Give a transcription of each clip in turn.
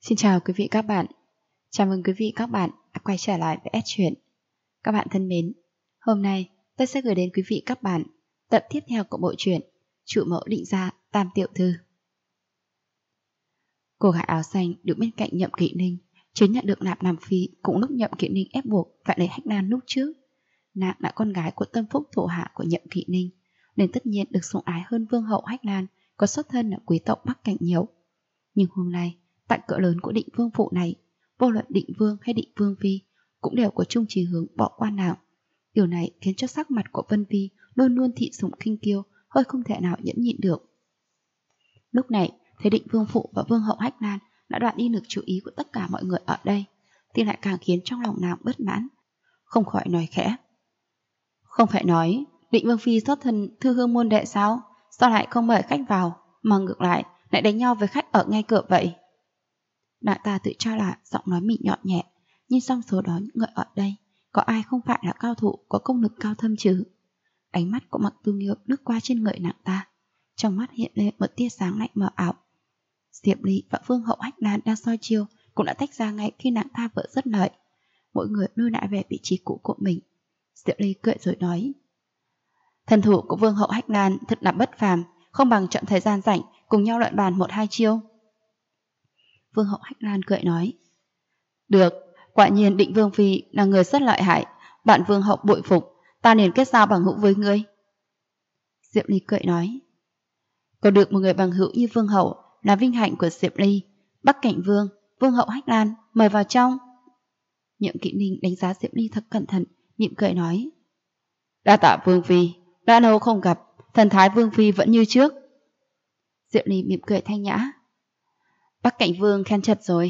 Xin chào quý vị các bạn. Chào mừng quý vị các bạn đã quay trở lại với S Truyện. Các bạn thân mến, hôm nay tôi sẽ gửi đến quý vị các bạn tập tiếp theo của bộ truyện Chủ mẫu định gia Tam tiểu thư. Cô gái áo xanh đứng bên cạnh Nhậm Kỵ Ninh, chứng nhận được nạp làm phi cũng lúc Nhậm Kỵ Ninh ép buộc phải lấy Hách Lan lúc trước. Nàng là con gái của tâm phúc thủ hạ của Nhậm Kỵ Ninh, nên tất nhiên được sủng ái hơn vương hậu Hách Lan có xuất thân ở quý tộc Bắc Cảnh nhiều. Nhưng hôm nay, tại cỡ lớn của Định Vương phủ này, vô luận Định Vương hay Định Vương phi cũng đều có chung chí hướng bỏ qua nàng. Điều này khiến cho sắc mặt của Vân Phi luôn luôn thị sủng khinh kiêu, hơi không thể nào nhẫn nhịn được. Lúc này, thấy Định Vương phụ và Vương hậu Hách Lan đã đoạt đi được chú ý của tất cả mọi người ở đây, thì lại càng khiến trong lòng nàng bất mãn, không khỏi nói khẽ: "Không phải nói Định Vương phi xuất thân thư hương môn đệ sao? Sao lại không mời khách vào, mà ngược lại đánh nhau với khách ở ngay cửa vậy?" Đại ta tự cho là giọng nói mịn nhọn nhẹ, nhưng trong số đó những người ở đây có ai không phải là cao thủ có công lực cao thâm chứ? Ánh mắt của Mặc Tu Nghiêu lướt qua trên người nàng ta, trong mắt hiện lên một tia sáng lạnh mờ ảo. Diệp Ly và Vương hậu Hách Lan đang soi chiêu cũng đã tách ra ngay khi nàng ta vừa dứt lời. Mỗi người lui lại về vị trí cũ của mình. Diệp Ly cười rồi nói: "Thần thủ của Vương hậu Hách Lan thật là bất phàm, không bằng chọn thời gian rảnh cùng nhau luận bàn 1-2 chiêu." Vương hậu Hách Lan cười nói: "Được, quả nhiên Định Vương phi là người rất lợi hại, bạn Vương hậu bội phục, ta nên kết giao bằng hữu với ngươi." Diệp Ly cười nói: "Có được một người bằng hữu như Vương hậu là vinh hạnh của Diệp Ly. Bắc Cảnh Vương, Vương hậu Hách Lan, mời vào trong." Nhậm Kỵ Ninh đánh giá Diệp Ly thật cẩn thận, mỉm cười nói: "Đa tạ Vương phi, đã lâu không gặp, thần thái Vương phi vẫn như trước." Diệp Ly mỉm cười thanh nhã: "Bắc Cảnh Vương khen chật rồi."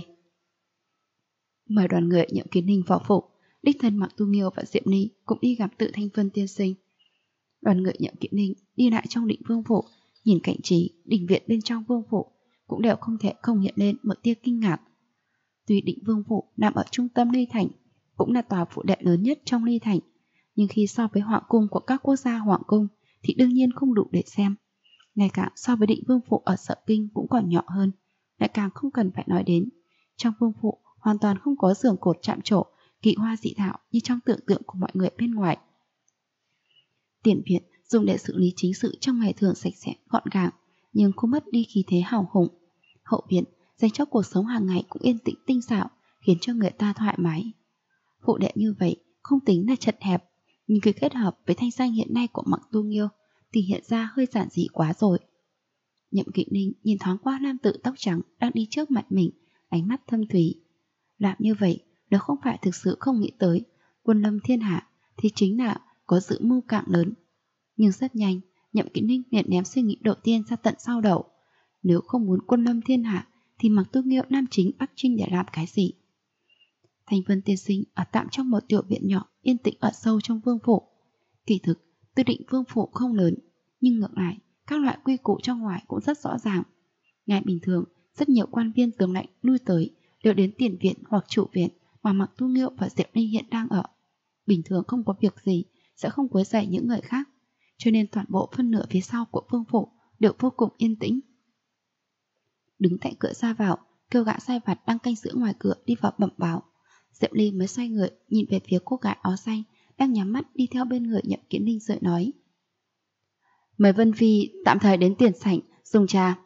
Mời đoàn người Nhậm Kỵ Ninh vào phủ, đích thân Mặc Tu Nghiêu và Diệp Ly cũng đi gặp Tự Thanh Vân tiên sinh. Đoàn người Nhậm Kỵ Ninh đi lại trong Định Vương phủ, nhìn cảnh trí đình viện bên trong vương phủ cũng đều không thể không hiện lên một tia kinh ngạc. Tuy Định Vương phủ nằm ở trung tâm Ly Thành, cũng là tòa phủ đệ lớn nhất trong Ly Thành, nhưng khi so với hoàng cung của các quốc gia hoàng cung thì đương nhiên không đủ để xem. Ngay cả so với Định Vương phủ ở Sở Kinh cũng còn nhỏ hơn, lại càng không cần phải nói đến. Trong vương phủ hoàn toàn không có giường cột chạm trổ, kỳ hoa dị thảo như trong tưởng tượng của mọi người bên ngoài. Tiền viện dùng để xử lý chính sự trong ngày thường sạch sẽ gọn gàng, nhưng không mất đi khí thế hào hùng. Hậu viện dành cho cuộc sống hàng ngày cũng yên tĩnh tinh xảo, khiến cho người ta thoải mái. Phụ đệ như vậy không tính là chật hẹp, nhưng khi kết hợp với thanh danh hiện nay của Mặc Tu Nghiêu thì hiện ra hơi giản dị quá rồi. Nhậm Kỵ Ninh nhìn thoáng qua nam tử tóc trắng đang đi trước mặt mình, ánh mắt thâm thúy. Làm như vậy, nếu không phải thực sự không nghĩ tới quân lâm thiên hạ thì chính là có dự mưu càng lớn. Nhưng rất nhanh, Nhậm Kỵ Ninh liền ném suy nghĩ đầu tiên ra tận sau đầu. Nếu không muốn quân lâm thiên hạ thì Mặc Tu Nghiêu nam chính Bắc Trinh để làm cái gì? Thanh Vân tiên sinh ở tạm trong một tiểu viện nhỏ yên tĩnh ở sâu trong vương phủ. Kỳ thực, tư định vương phủ không lớn, nhưng ngược lại, các loại quy củ trong ngoài cũng rất rõ ràng. Ngày bình thường, rất nhiều quan viên tướng lãnh lui tới đều đến tiền viện hoặc chủ viện mà Mặc Tu Nghiêu và Diệp Ly hiện đang ở. Bình thường không có việc gì sẽ không quấy rầy những người khác, cho nên toàn bộ phân nửa phía sau của vương phủ đều vô cùng yên tĩnh. Đứng tại cửa ra vào, kêu gã sai vặt đang canh giữ ngoài cửa đi vào bẩm báo. Diệp Ly mới xoay người nhìn về phía cô gái áo xanh đang nhắm mắt đi theo bên người Nhậm Kỵ Ninh rồi nói: "Mời Vân phi tạm thời đến tiền sảnh dùng trà."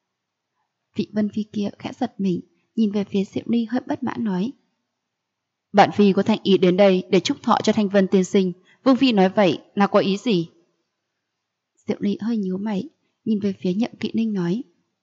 Vị Vân phi kia khẽ giật mình, nhìn về phía Diệp Ly hơi bất mãn nói: "Bạn phi có thành ý đến đây để chúc thọ cho Thanh Vân tiên sinh, Vương phi nói vậy là có ý gì?" Diệp Ly hơi nhíu mày, nhìn về phía Nhậm Kỵ Ninh nói: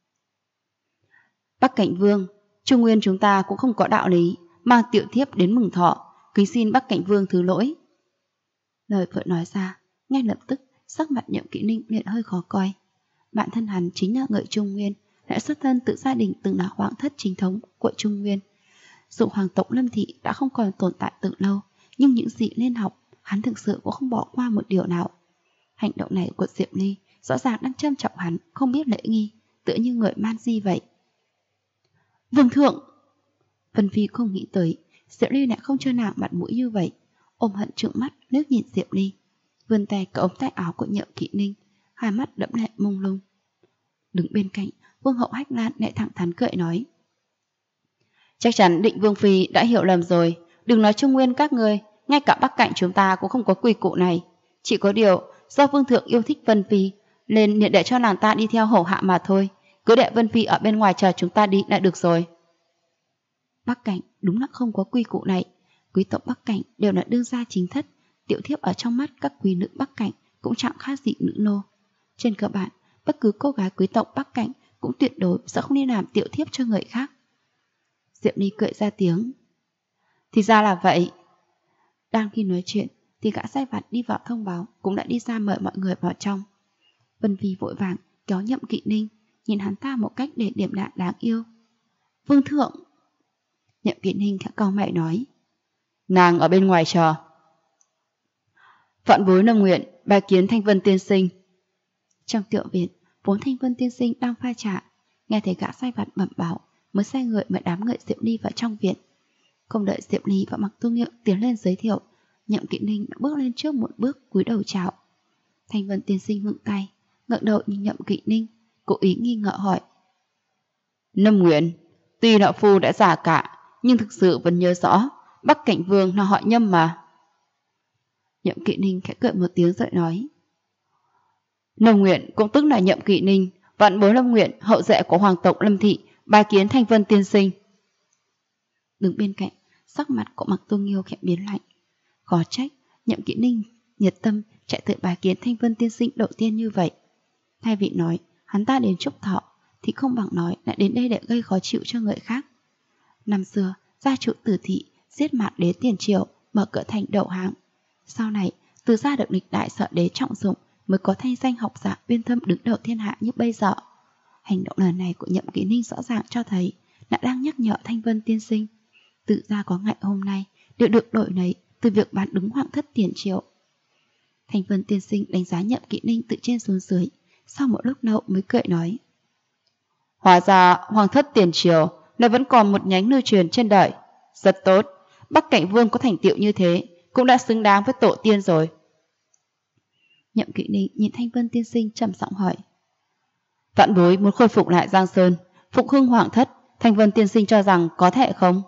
"Bắc Cảnh Vương, Trung Nguyên chúng ta cũng không có đạo lý mang tiểu thiếp đến mừng thọ, kính xin Bắc Cảnh Vương thứ lỗi." Lời vừa nói ra, ngay lập tức sắc mặt Nhậm Kỵ Ninh liền hơi khó coi. Bản thân hắn chính là người Trung Nguyên, lại xuất thân từ gia đình từng là hoàng thất chính thống của Trung Nguyên. Dù hoàng tộc Lâm Thị đã không còn tồn tại từ lâu, nhưng những gì lên học, hắn thực sự cũng không bỏ qua một điều nào. Hành động này của Diệp Ly rõ ràng đang châm trọng hắn, không biết lễ nghi, tựa như người man di vậy. "Vương thượng!" Vân Phi không nghĩ tới Diệp Ly lại không cho nàng mặt mũi như vậy, ôm hận trợn mắt liếc nhìn Diệp Ly, vươn tay cởi ống tay áo của Nhậm Kỵ Ninh, hai mắt đẫm lệ mông lung. Đứng bên cạnh, Vương hậu Hách Lan lại thẳng thắn cười nói: Chắc chắn Định Vương Phi đã hiểu lầm rồi. Đừng nói Trung Nguyên các ngươi, ngay cả Bắc Cảnh chúng ta cũng không có quy củ này. Chỉ có điều do Vương thượng yêu thích Vân Phi nên để cho nàng ta đi theo hầu hạ mà thôi. Cứ để Vân Phi ở bên ngoài chờ chúng ta đi là được rồi. Bắc Cảnh đúng là không có quy củ này. Quý tộc Bắc Cảnh đều là đương gia chính thất. Tiểu thiếp ở trong mắt các quý nữ Bắc Cảnh cũng chẳng khác gì nữ nô. Trên cơ bản, bất cứ cô gái quý tộc Bắc Cảnh cũng tuyệt đối sẽ không nên làm tiểu thiếp cho người khác. Diệp Ly cười ra tiếng. Thì ra là vậy. Đang khi nói chuyện thì gã sai vặt đi vào thông báo cũng đã đi ra mời mọi người vào trong. Vân Phi vội vàng kéo Nhậm Kỵ Ninh, nhìn hắn ta một cách để điểm đạm đáng yêu. Vương thượng. Nhậm Kỵ Ninh khẽ cau mày nói. Nàng ở bên ngoài chờ. Vạn bối Lâm nguyện bái kiến Thanh Vân tiên sinh. Trong tiểu viện, vốn Thanh Vân tiên sinh đang pha trà, nghe thấy gã sai vặt bẩm báo, mới sai người mời đám người Diệp Ly vào trong viện. Không đợi Diệp Ly và Mặc Tu Nghiêu tiến lên giới thiệu, Nhậm Kỵ Ninh đã bước lên trước một bước cúi đầu chào. Thanh Vân tiên sinh vươn tay, ngẩng đầu nhìn Nhậm Kỵ Ninh, cố ý nghi ngờ hỏi. Lâm Nguyện, tuy lão phu đã già cả, nhưng thực sự vẫn nhớ rõ Bắc Cảnh Vương là họ Nhâm mà. Nhậm Kỵ Ninh khẽ cười một tiếng rồi nói. Lâm Nguyện cũng tức là Nhậm Kỵ Ninh, vạn bối Lâm Nguyện hậu duệ của hoàng tộc Lâm Thị, bái kiến Thanh Vân tiên sinh. Đứng bên cạnh, sắc mặt của Mặc Tu Nghiêu khẽ biến lạnh. Khó trách Nhậm Kỵ Ninh nhiệt tâm chạy tới bái kiến Thanh Vân tiên sinh đầu tiên như vậy. Thay vì nói hắn ta đến chúc thọ thì không bằng nói lại đến đây để gây khó chịu cho người khác. Năm xưa gia chủ Tử Thị giết Mạn Đế tiền triều, mở cửa thành đầu hàng. Sau này từ gia được lịch đại sợ đế trọng dụng mới có thanh danh học giả uyên thâm đứng đầu thiên hạ như bây giờ. Hành động lần này của Nhậm Kỵ Ninh rõ ràng cho thấy đã đang nhắc nhở Thanh Vân tiên sinh. Tự ra có ngày hôm nay đều được đổi lấy từ việc bán đứng hoàng thất tiền triều. Thanh Vân tiên sinh đánh giá Nhậm Kỵ Ninh từ trên xuống dưới, sau một lúc lâu mới cười nói. Hóa ra hoàng thất tiền triều lại vẫn còn một nhánh lưu truyền trên đời. Rất tốt, Bắc Cảnh Vương có thành tựu như thế cũng đã xứng đáng với tổ tiên rồi. Nhậm Kỵ Ninh nhìn Thanh Vân tiên sinh trầm giọng hỏi. Vạn bối muốn khôi phục lại Giang Sơn, phục hưng hoàng thất, Thanh Vân tiên sinh cho rằng có thể không?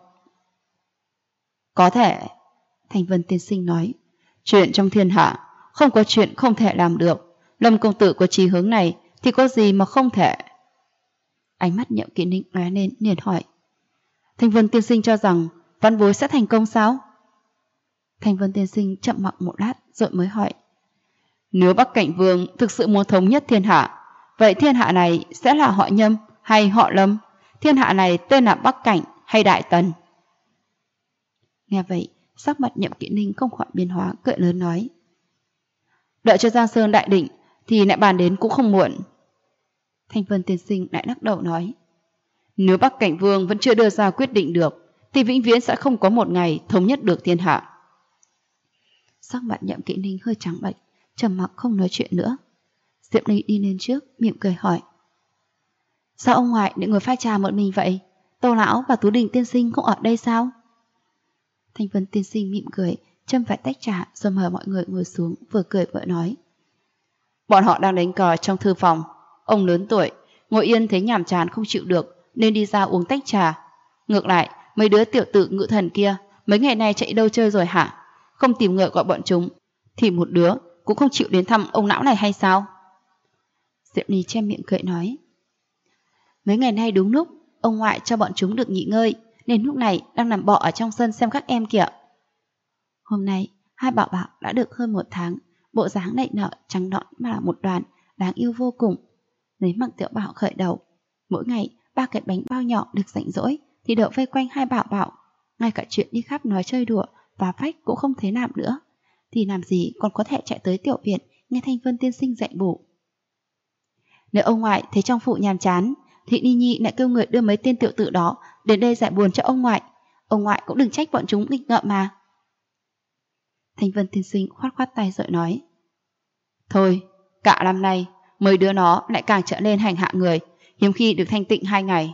Có thể. Thanh Vân tiên sinh nói. Chuyện trong thiên hạ không có chuyện không thể làm được. Lâm công tử có chí hướng này thì có gì mà không thể. Ánh mắt Nhậm Kỵ Ninh lóe lên liền hỏi. Thanh Vân tiên sinh cho rằng vạn bối sẽ thành công sao? Thanh Vân tiên sinh chậm mặc một lát rồi mới hỏi. Nếu Bắc Cảnh Vương thực sự muốn thống nhất thiên hạ, vậy thiên hạ này sẽ là họ Nhâm hay họ Lâm? Thiên hạ này tên là Bắc Cảnh hay Đại Tần? Nghe vậy, sắc mặt Nhậm Kỵ Ninh không khỏi biến hóa, cười lớn nói. Đợi cho Giang Sơn đại định thì lại bàn đến cũng không muộn. Thanh Vân tiên sinh lại lắc đầu nói. Nếu Bắc Cảnh Vương vẫn chưa đưa ra quyết định được thì vĩnh viễn sẽ không có một ngày thống nhất được thiên hạ. Sắc mặt Nhậm Kỵ Ninh hơi trắng bệch, trầm mặc không nói chuyện nữa. Diệp Ly đi lên trước, mỉm cười hỏi. Sao ông ngoại để ngồi pha trà một mình vậy? Tô lão và Tú Đình tiên sinh cũng ở đây sao? Thanh Vân tiên sinh mỉm cười, châm vài tách trà rồi mời mọi người ngồi xuống, vừa cười vừa nói. Bọn họ đang đánh cờ trong thư phòng. Ông lớn tuổi, ngồi yên thấy nhàm chán không chịu được nên đi ra uống tách trà. Ngược lại, mấy đứa tiểu tử Ngự Thần kia mấy ngày nay chạy đâu chơi rồi hả? Không tìm người gọi bọn chúng thì một đứa cũng không chịu đến thăm ông lão này hay sao? Diệp Ly che miệng cười nói. Mấy ngày nay đúng lúc ông ngoại cho bọn chúng được nghỉ ngơi nên lúc này đang nằm bọ ở trong sân xem các em kìa. Hôm nay hai bảo bảo đã được hơn một tháng, bộ dáng nảy nở trắng nõn mà là một đoàn, đáng yêu vô cùng. Lấy Mặc Tiểu Bảo khởi đầu, mỗi ngày 3 cái bánh bao nhỏ được rảnh rỗi thì đậu vây quanh hai bảo bảo, ngay cả chuyện đi khắp nói chơi đùa và phách cũng không thấy làm nữa, thì làm gì còn có thể chạy tới tiểu viện nghe Thanh Vân tiên sinh dạy bổ. Nếu ông ngoại thấy trong phủ nhàm chán thì Ni Nhi lại kêu người đưa mấy tên tiểu tử đó đến đây giải buồn cho ông ngoại cũng đừng trách bọn chúng nghịch ngợm mà. Thanh Vân tiên sinh khoát khoát tay rồi nói. Thôi, cả năm nay mấy đứa nó lại càng trở nên hành hạ người, hiếm khi được thanh tịnh 2 ngày.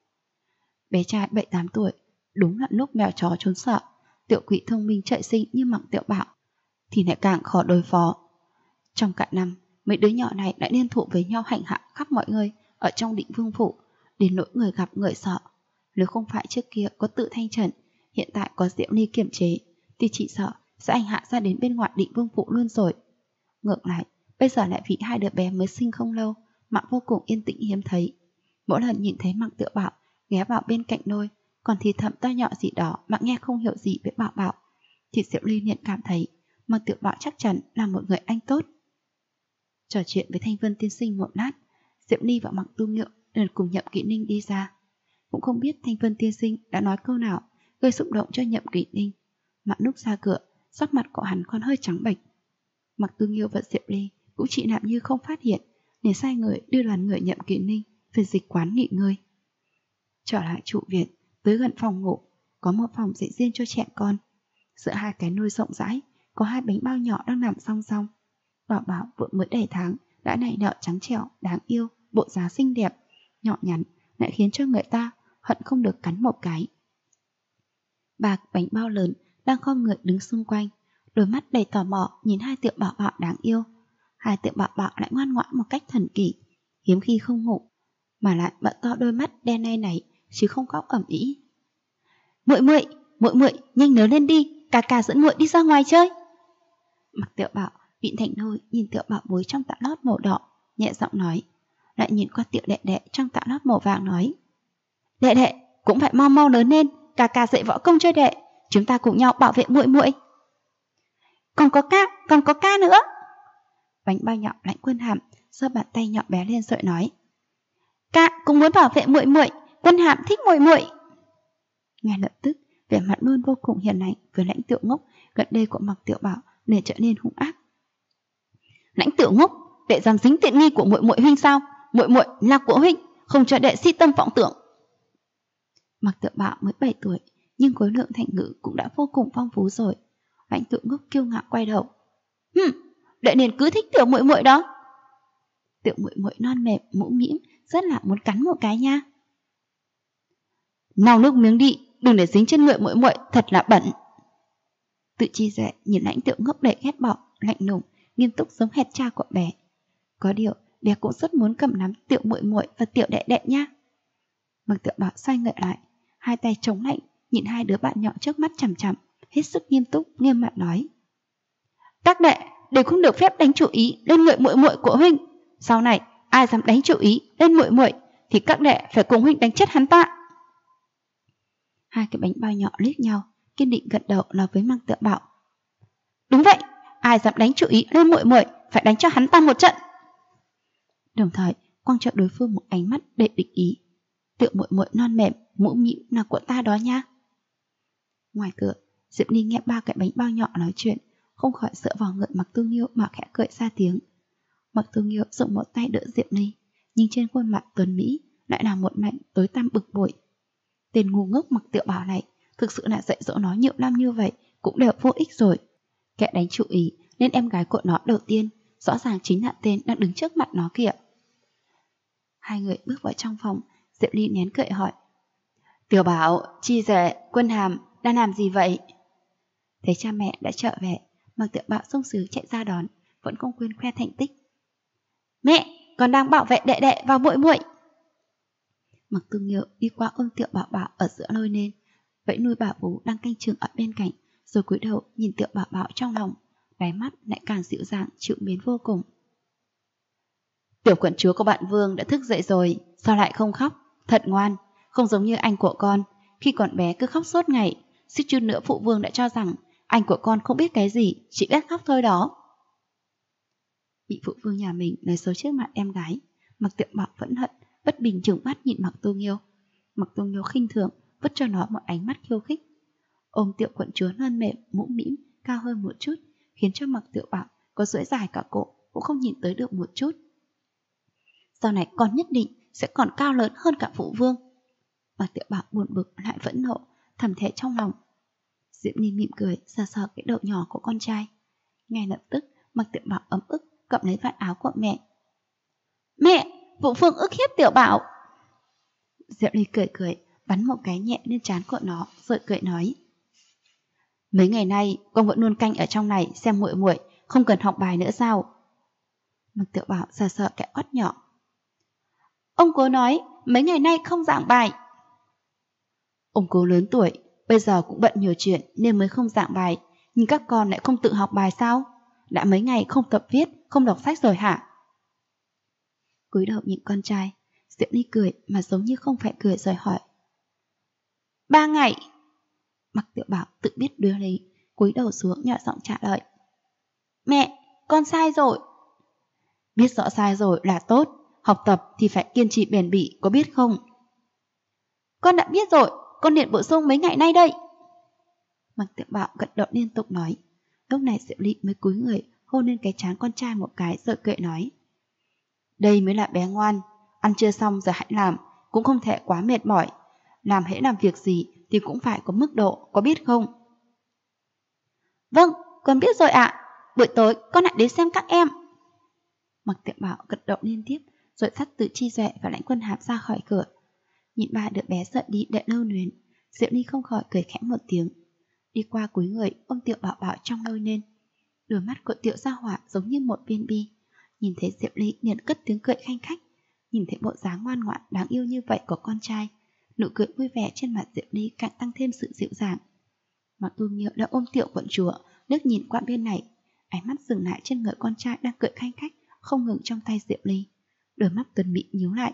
Bé trai 7-8 tuổi, đúng là lúc mèo chó trốn sợ, tiểu quỷ thông minh trời sinh như Mặc Tiểu Bảo thì lại càng khó đối phó. Trong cả năm, mấy đứa nhỏ này lại liên thủ với nhau hành hạ khắp mọi người ở trong Định Vương phủ, đến nỗi người gặp người sợ. Nếu không phải trước kia có Tự Thanh Trần, hiện tại có Diệu Ly kiềm chế, thì chỉ sợ sẽ ảnh hạ ra đến bên ngoài Định Vương Phủ luôn rồi. Ngược lại, bây giờ lại vì hai đứa bé mới sinh không lâu mà vô cùng yên tĩnh hiếm thấy. Mỗi lần nhìn thấy Mạc Tiểu Bảo ghé vào bên cạnh nôi, còn thì thầm to nhỏ gì đó mà nghe không hiểu gì với Bảo Bảo, thì Diệu Ly liền cảm thấy Mạc Tiểu Bảo chắc chắn là một người anh tốt. Trò chuyện với Thanh Vân tiên sinh một lát, Diệu Ly và Mạc Tu Nghiệu liền cùng Nhậm Kỵ Ninh đi ra. Cũng không biết Thanh Vân tiên sinh đã nói câu nào gây xúc động cho Nhậm Kỵ Ninh, mà lúc ra cửa, sắc mặt của hắn còn hơi trắng bệch. Mạc Tu Nghiêu và Diệu Ly cũng chỉ làm như không phát hiện, để sai người đưa đoàn người Nhậm Kỵ Ninh về dịch quán nghỉ ngơi. Trở lại trụ viện, tới gần phòng ngủ, có một phòng dạy riêng cho trẻ con. Giữa hai cái nôi rộng rãi, có hai bánh bao nhỏ đang nằm song song. Bảo Bảo vừa mới đầy tháng đã nảy nở trắng trẻo, đáng yêu, bộ dáng xinh đẹp, nhỏ nhắn, lại khiến cho người ta hận không được cắn một cái. Ba bánh bao lớn đang khom người đứng xung quanh, đôi mắt đầy tò mò nhìn hai Tiểu Bảo Bảo đáng yêu. Hai Tiểu Bảo Bảo lại ngoan ngoãn một cách thần kỳ, hiếm khi không ngủ, mà lại mở to đôi mắt đen này chứ không khóc ầm ĩ. Muội muội, nhanh lớn lên đi, ca dẫn muội đi ra ngoài chơi. Mạc Tiểu Bảo vịn thành nôi nhìn Tiểu Bảo bối trong tã lót màu đỏ, nhẹ giọng nói, lại nhìn qua Tiểu Đệ Đệ trong tã lót màu vàng nói, Đệ Đệ cũng phải mau mau lớn lên, ca dạy võ công cho đệ, chúng ta cùng nhau bảo vệ muội. Còn có ca nữa. Bánh bao nhỏ Lãnh Quân Hàm giơ bàn tay nhỏ bé lên rồi nói, ca cũng muốn bảo vệ muội, Quân Hàm thích muội. Ngay lập tức, vẻ mặt luôn vô cùng hiền lành với Lãnh Tiểu Ngốc gần đây của Mạc Tiểu Bảo để trở nên hung ác. Lãnh Tiểu Ngốc, đệ dám dính tiện nghi của muội huynh sao? Muội là của huynh, không cho đệ si tâm vọng tưởng. Mạc Tiểu Bảo mới 7 tuổi, nhưng khối lượng thành ngữ cũng đã vô cùng phong phú rồi. Lãnh Tiểu Ngốc kiêu ngạo quay đầu. Đệ nên cứ thích Tiểu muội đó. Tiểu muội non mềm, mũm mĩm, rất là muốn cắn một cái nha. Nào nước miếng đi, đừng để dính trên người muội, thật là bẩn. Tự Chi Dệ nhìn Lãnh Tiểu Ngốc đầy ghét bỏ, lạnh lùng, nghiêm túc giống hệt cha của bé. Có điều, bé cũng rất muốn cầm nắm Tiểu muội và Tiểu Đệ Đệ nha. Mạc Tiểu Bảo xoay người lại, hai tay chống lạnh, nhìn hai đứa bạn nhỏ trước mắt chằm chằm, hết sức nghiêm túc, nghiêm mặt nói, các đệ đều không được phép đánh chủ ý lên người muội của huynh. Sau này ai dám đánh chủ ý lên muội thì các đệ phải cùng huynh đánh chết hắn ta. Hai cái bánh bao nhỏ liếc nhau, kiên định gật đầu nói với Mạc Tiểu Bảo, đúng vậy, ai dám đánh chủ ý lên muội phải đánh cho hắn ta một trận. Đồng thời quăng cho đối phương một ánh mắt đầy địch ý. Tiểu muội non mềm, mũm mĩm là của ta đó nha. Ngoài cửa, Diệp Ly nghe ba cái bánh bao nhỏ nói chuyện, không khỏi dựa vào người Mạc Tu Nghiêu mà khẽ cười ra tiếng. Mạc Tu Nghiêu dùng một tay đỡ Diệp Ly, nhưng trên khuôn mặt tuấn mỹ lại là một mảnh tối tăm bực bội. Tên ngu ngốc Mạc Tiểu Bảo này thực sự là dạy dỗ nó nhiều năm như vậy cũng đều vô ích rồi. Kẻ đánh chủ ý nên em gái của nó đầu tiên rõ ràng chính là tên đang đứng trước mặt nó kìa. Hai người bước vào trong phòng, Diệp Ly nén cười hỏi, Tiểu Bảo, Chi Dệ, Quân Hàm đang làm gì vậy? Thấy cha mẹ đã trở về, Mạc Tiểu Bảo xông xứ chạy ra đón, vẫn không quên khoe thành tích. Mẹ, con đang bảo vệ đệ đệ và muội. Mạc Tu Nghiêu đi qua ôm Tiểu Bảo Bảo ở giữa nôi nên, vẫy nuôi bà vú đang canh chừng ở bên cạnh, rồi cúi đầu nhìn Tiểu Bảo Bảo trong lòng, đáy mắt lại càng dịu dàng chịu mến vô cùng. Tiểu quận chúa của bạn Vương đã thức dậy rồi, sao lại không khóc? Thật ngoan, không giống như anh của con, khi còn bé cứ khóc suốt ngày, suýt chút nữa phụ vương đã cho rằng anh của con không biết cái gì, chỉ biết khóc thôi đó. Bị phụ vương nhà mình nói xấu trước mặt em gái, Mạc Tiểu Bảo vẫn hận, bất bình trừng mắt nhìn Mạc Tu Nghiêu. Mạc Tu Nghiêu khinh thường, vứt cho nó một ánh mắt khiêu khích. Ôm Tiểu quận chúa non mềm, mũm mĩm, cao hơn một chút, khiến cho Mạc Tiểu Bảo có duỗi dài cả cổ cũng không nhìn tới được một chút. Sau này con nhất định sẽ còn cao lớn hơn cả phụ vương. Mạc Tiểu Bảo buồn bực lại vẫn nộ, thầm thề trong lòng. Diệp Ly mỉm cười, sờ sờ cái đầu nhỏ của con trai. Ngay lập tức, Mạc Tiểu Bảo ấm ức cầm lấy vạt áo của mẹ. Mẹ, phụ vương ức hiếp Tiểu Bảo. Diệp Ly cười, bắn một cái nhẹ lên trán của nó, rồi cười nói, mấy ngày nay con vẫn luôn canh ở trong này xem muội, không cần học bài nữa sao? Mạc Tiểu Bảo sờ sờ cái ót nhỏ. Ông cố nói mấy ngày nay không giảng bài. Ông cố lớn tuổi, bây giờ cũng bận nhiều chuyện nên mới không giảng bài, nhưng các con lại không tự học bài sao? Đã mấy ngày không tập viết, không đọc sách rồi hả? Cúi đầu nhìn con trai, Diệu Ly cười mà giống như không phải cười rồi hỏi. 3 ngày. Mặc Tiểu Bảo tự biết đưa lý, cúi đầu xuống nhỏ giọng trả lời. Mẹ, con sai rồi. Biết rõ sai rồi là tốt, học tập thì phải kiên trì bền bỉ, có biết không? Con đã biết rồi, con điện bổ sung mấy ngày nay đây. Mặc Tiểu Bảo gật đầu liên tục nói. Lúc này Diệu Ly mới cúi người hôn lên cái trán con trai một cái rồi cười nói. Đây mới là bé ngoan, ăn chưa xong giờ hãy làm, cũng không thể quá mệt mỏi. Làm hễ làm việc gì thì cũng phải có mức độ, có biết không? Vâng, con biết rồi ạ. Buổi tối con lại đến xem các em. Mặc Tiểu Bảo gật đầu liên tiếp, rồi dắt Từ Chi Duệ và Lãnh Quân Hạp ra khỏi cửa. Nhìn ba đứa bé sợ đi đợi lâu nuyến, Diệu Ly không khỏi cười khẽ một tiếng. Đi qua cúi người ôm Tiểu Bảo Bảo trong nôi lên. Đôi mắt của Tiểu Gia Hỏa giống như một viên bi. Nhìn thấy Diệu Ly liền cất tiếng cười khanh khách. Nhìn thấy bộ dáng ngoan ngoãn đáng yêu như vậy của con trai, nụ cười vui vẻ trên mặt Diệu Ly càng tăng thêm sự dịu dàng. Mặc Tu Nghiêu đã ôm Tiểu Quận Chúa, liếc nhìn qua bên này, ánh mắt dừng lại trên người con trai đang cười khanh khách không ngừng trong tay Diệu Ly. Đôi mắt tuấn mỹ nhíu lại.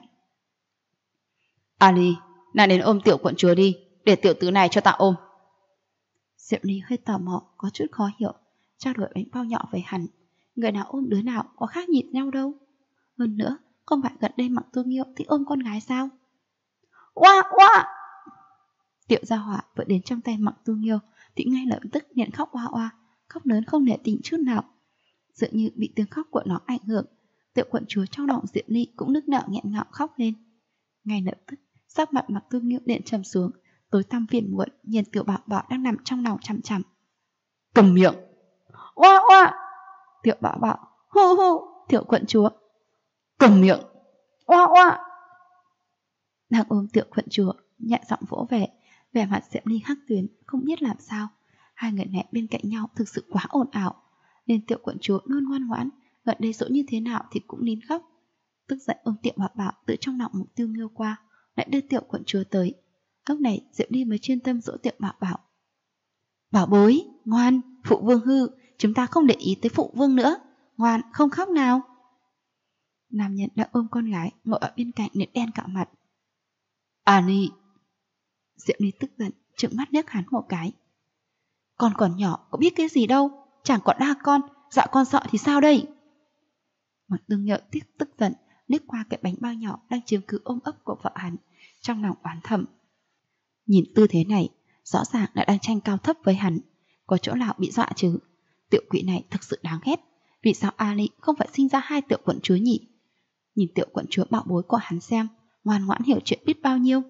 Ali, nàng đến ôm Tiểu Quận Chúa đi, để tiểu tử này cho ta ôm. Diệu Ly hơi tò mò, có chút khó hiểu, trao đổi bánh bao nhỏ với hắn. Người nào ôm đứa nào có khác nhịn nhau đâu. Hơn nữa, không phải gần đây Mặc Tu Nghiêu thích ôm con gái sao? Oa oa! Tiểu Gia Hỏa vừa đến trong tay Mặc Tu Nghiêu thì ngay lập tức liền khóc oa oa, khóc lớn không nể tình chút nào. Dường như bị tiếng khóc của nó ảnh hưởng, Tiểu Quận Chúa trong lòng Diệu Ly cũng nức nở nghẹn ngào khóc lên. Ngay lập tức, sắc mặt Mặc Tu Nghiêu liền trầm xuống, tối tăm phiền muộn nhìn Tiểu Bảo Bảo đang nằm trong lòng chằm chằm. Cầm miệng! Oa oa! Tiểu Bảo Bảo hu hu! Tiểu Quận Chúa cầm miệng! Oa oa! Đang ôm Tiểu Quận Chúa, nhẹ giọng vỗ về, vẻ mặt Diệu Ly hắc tuyến, không biết làm sao. Hai người này bên cạnh nhau thực sự quá ồn ào, nên Tiểu Quận Chúa luôn ngoan ngoãn, gần đây dỗ như thế nào thì cũng nín khóc. Tức giận ôm Tiểu Bảo Bảo từ trong lòng Mục Tiêu Nghiêu qua, lại đưa Tiểu Quận Chúa tới. Lúc này Diệu Ly mới chuyên tâm dỗ Tiểu Bảo Bảo. Bảo bối, ngoan, phụ vương hư, chúng ta không để ý tới phụ vương nữa. Ngoan, không khóc nào. Nam nhân đã ôm con gái ngồi ở bên cạnh nên đen cả mặt. Ani! Diệu Ly tức giận, trợn mắt liếc hắn một cái. Con còn nhỏ, có biết cái gì đâu, chẳng còn đa con, dạ con sợ thì sao đây? Mặc Tương Nhợ tức giận, liếc qua cái bánh bao nhỏ đang chiếm cứ ôm ấp của vợ hắn, trong lòng oán thầm. Nhìn tư thế này, rõ ràng là đang tranh cao thấp với hắn, có chỗ nào bị dọa chứ? Tiểu quỷ này thực sự đáng ghét, vì sao Ali không phải sinh ra hai Tiểu Quận Chúa nhỉ? Nhìn Tiểu Quận Chúa bảo bối của hắn xem, ngoan ngoãn hiểu chuyện biết bao nhiêu.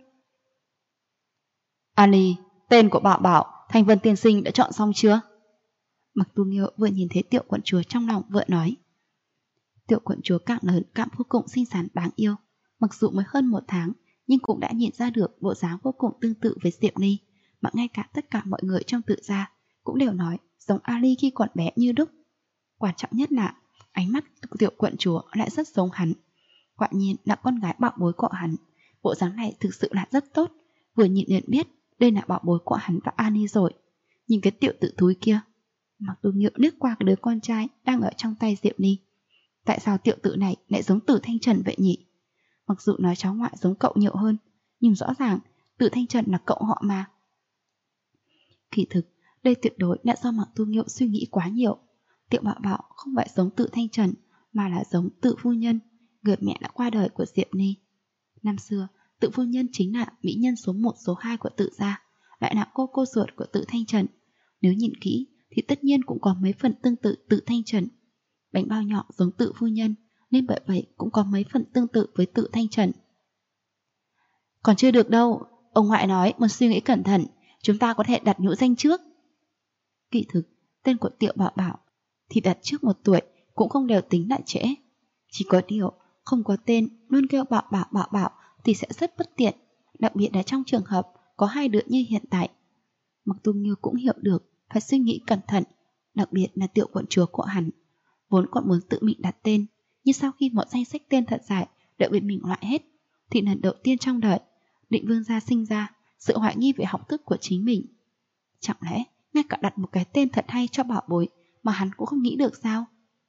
Ali, tên của Bảo Bảo, Thanh Vân tiên sinh đã chọn xong chưa? Mặc Tu Nghiêu vừa nhìn thấy Tiểu Quận Chúa trong lòng vừa nói. Tiểu Quận Chúa càng lớn càng vô cùng xinh xắn đáng yêu, mặc dù mới hơn 1 tháng nhưng cũng đã nhìn ra được bộ dáng vô cùng tương tự với Diệu Ly, mà ngay cả tất cả mọi người trong Tự gia cũng đều nói giống Ali khi còn bé như đúc. Quan trọng nhất là ánh mắt của Tiểu Quận Chúa lại rất giống hắn. Quả nhiên là con gái bảo bối của hắn, bộ dáng này thực sự là rất tốt, vừa nhìn liền biết đây là bảo bối của hắn và Ani rồi. Nhìn cái tiểu tử thúi kia. Mặc Tu Nghiêu liếc qua cái đứa con trai đang ở trong tay Diệu Ly. Tại sao tiểu tử này lại giống Tử Thanh Trần vậy nhỉ? Mặc dù nói cháu ngoại giống cậu nhiều hơn, nhưng rõ ràng Tử Thanh Trần là cậu họ mà. Kỳ thực, đây tuyệt đối đã do Mặc Tu Nghiêu suy nghĩ quá nhiều. Tiểu Bảo Bảo không phải giống Tử Thanh Trần, mà là giống Tự phu nhân, người mẹ đã qua đời của Diệp Ly. Năm xưa, Tự phu nhân chính là mỹ nhân số 1 số 2 của Tự gia, lại là cô ruột của Tử Thanh Trần. Nếu nhìn kỹ thì tất nhiên cũng có mấy phần tương tự Tử Thanh Trần. Bánh bao nhỏ giống Tự phu nhân, nên bởi vậy cũng có mấy phần tương tự với Tử Thanh Trần. Còn chưa được đâu, ông ngoại nói muốn suy nghĩ cẩn thận, chúng ta có thể đặt nhũ danh trước. Kỳ thực, tên của Tiểu Bảo Bảo thì đặt trước 1 tuổi cũng không đều tính lại trễ. Chỉ có điều, không có tên luôn kêu Bảo Bảo thì sẽ rất bất tiện, đặc biệt là trong trường hợp có 2 đứa như hiện tại. Mặc Tu Nghiêu cũng hiểu được phải suy nghĩ cẩn thận, đặc biệt là Tiểu Quận Chúa của hắn. Vốn còn muốn tự mình đặt tên, nhưng sau khi một danh sách tên thật dài đã bị mình loại hết, thì lần đầu tiên trong đời, Định Vương gia sinh ra sự hoài nghi về học thức của chính mình. Chẳng lẽ ngay cả đặt một cái tên thật hay cho bảo bối mà hắn cũng không nghĩ được sao?